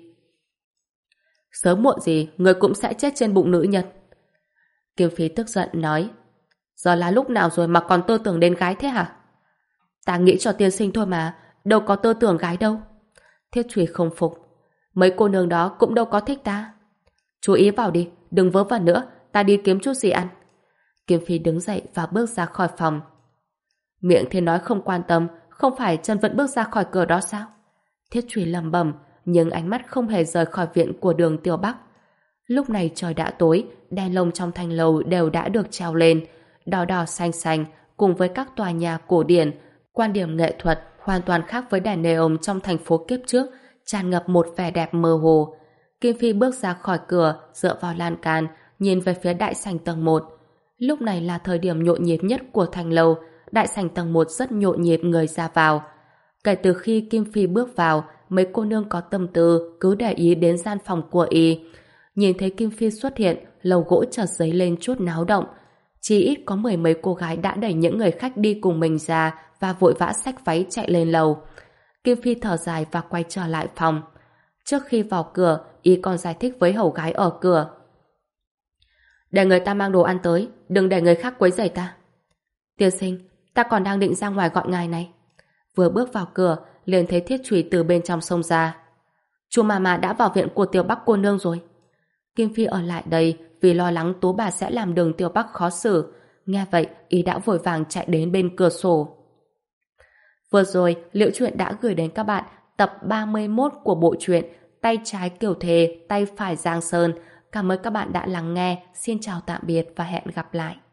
Sớm muộn gì, người cũng sẽ chết trên bụng nữ nhân. Kim Phi tức giận nói. Giờ là lúc nào rồi mà còn tơ tưởng đến gái thế hả? Ta nghĩ cho tiên sinh thôi mà, đâu có tơ tưởng gái đâu. Thiết Trùy không phục. Mấy cô nương đó cũng đâu có thích ta. Chú ý vào đi, đừng vớ vẩn nữa, ta đi kiếm chút gì ăn. Kim Phi đứng dậy và bước ra khỏi phòng. Miệng thì nói không quan tâm, không phải chân vẫn bước ra khỏi cửa đó sao? Thiết Trùy lẩm bẩm, nhưng ánh mắt không hề rời khỏi viện của Đường Tiểu Bắc. Lúc này trời đã tối, đèn lồng trong thanh lầu đều đã được treo lên, đỏ đỏ xanh xanh, cùng với các tòa nhà cổ điển, quan điểm nghệ thuật, hoàn toàn khác với đèn neon trong thành phố kiếp trước, tràn ngập một vẻ đẹp mơ hồ. Kim Phi bước ra khỏi cửa, dựa vào lan can, nhìn về phía đại sảnh tầng một. Lúc này là thời điểm nhộn nhịp nhất của thành lầu, đại sảnh tầng một rất nhộn nhịp người ra vào. Kể từ khi Kim Phi bước vào, mấy cô nương có tâm tư cứ để ý đến gian phòng của y. Nhìn thấy Kim Phi xuất hiện, lầu gỗ chợt dấy lên chút náo động. Chỉ ít có mười mấy cô gái đã đẩy những người khách đi cùng mình ra và vội vã xách váy chạy lên lầu. Kim Phi thở dài và quay trở lại phòng. Trước khi vào cửa, y còn giải thích với hầu gái ở cửa. Để người ta mang đồ ăn tới, đừng để người khác quấy rầy ta. Tiên sinh, ta còn đang định ra ngoài gọi ngài này. Vừa bước vào cửa, liền thấy Thiết Trùy từ bên trong xông ra. Chu Mama đã vào viện của Tiểu Bắc cô nương rồi. Kim Phi ở lại đây vì lo lắng Tú bà sẽ làm Đường Tiểu Bắc khó xử. Nghe vậy, y đã vội vàng chạy đến bên cửa sổ. Vừa rồi, Liễu Chuyện đã gửi đến các bạn tập ba mươi mốt của bộ truyện Tay trái Kiều Thề, tay phải Giang Sơn. Cảm ơn các bạn đã lắng nghe. Xin chào tạm biệt và hẹn gặp lại.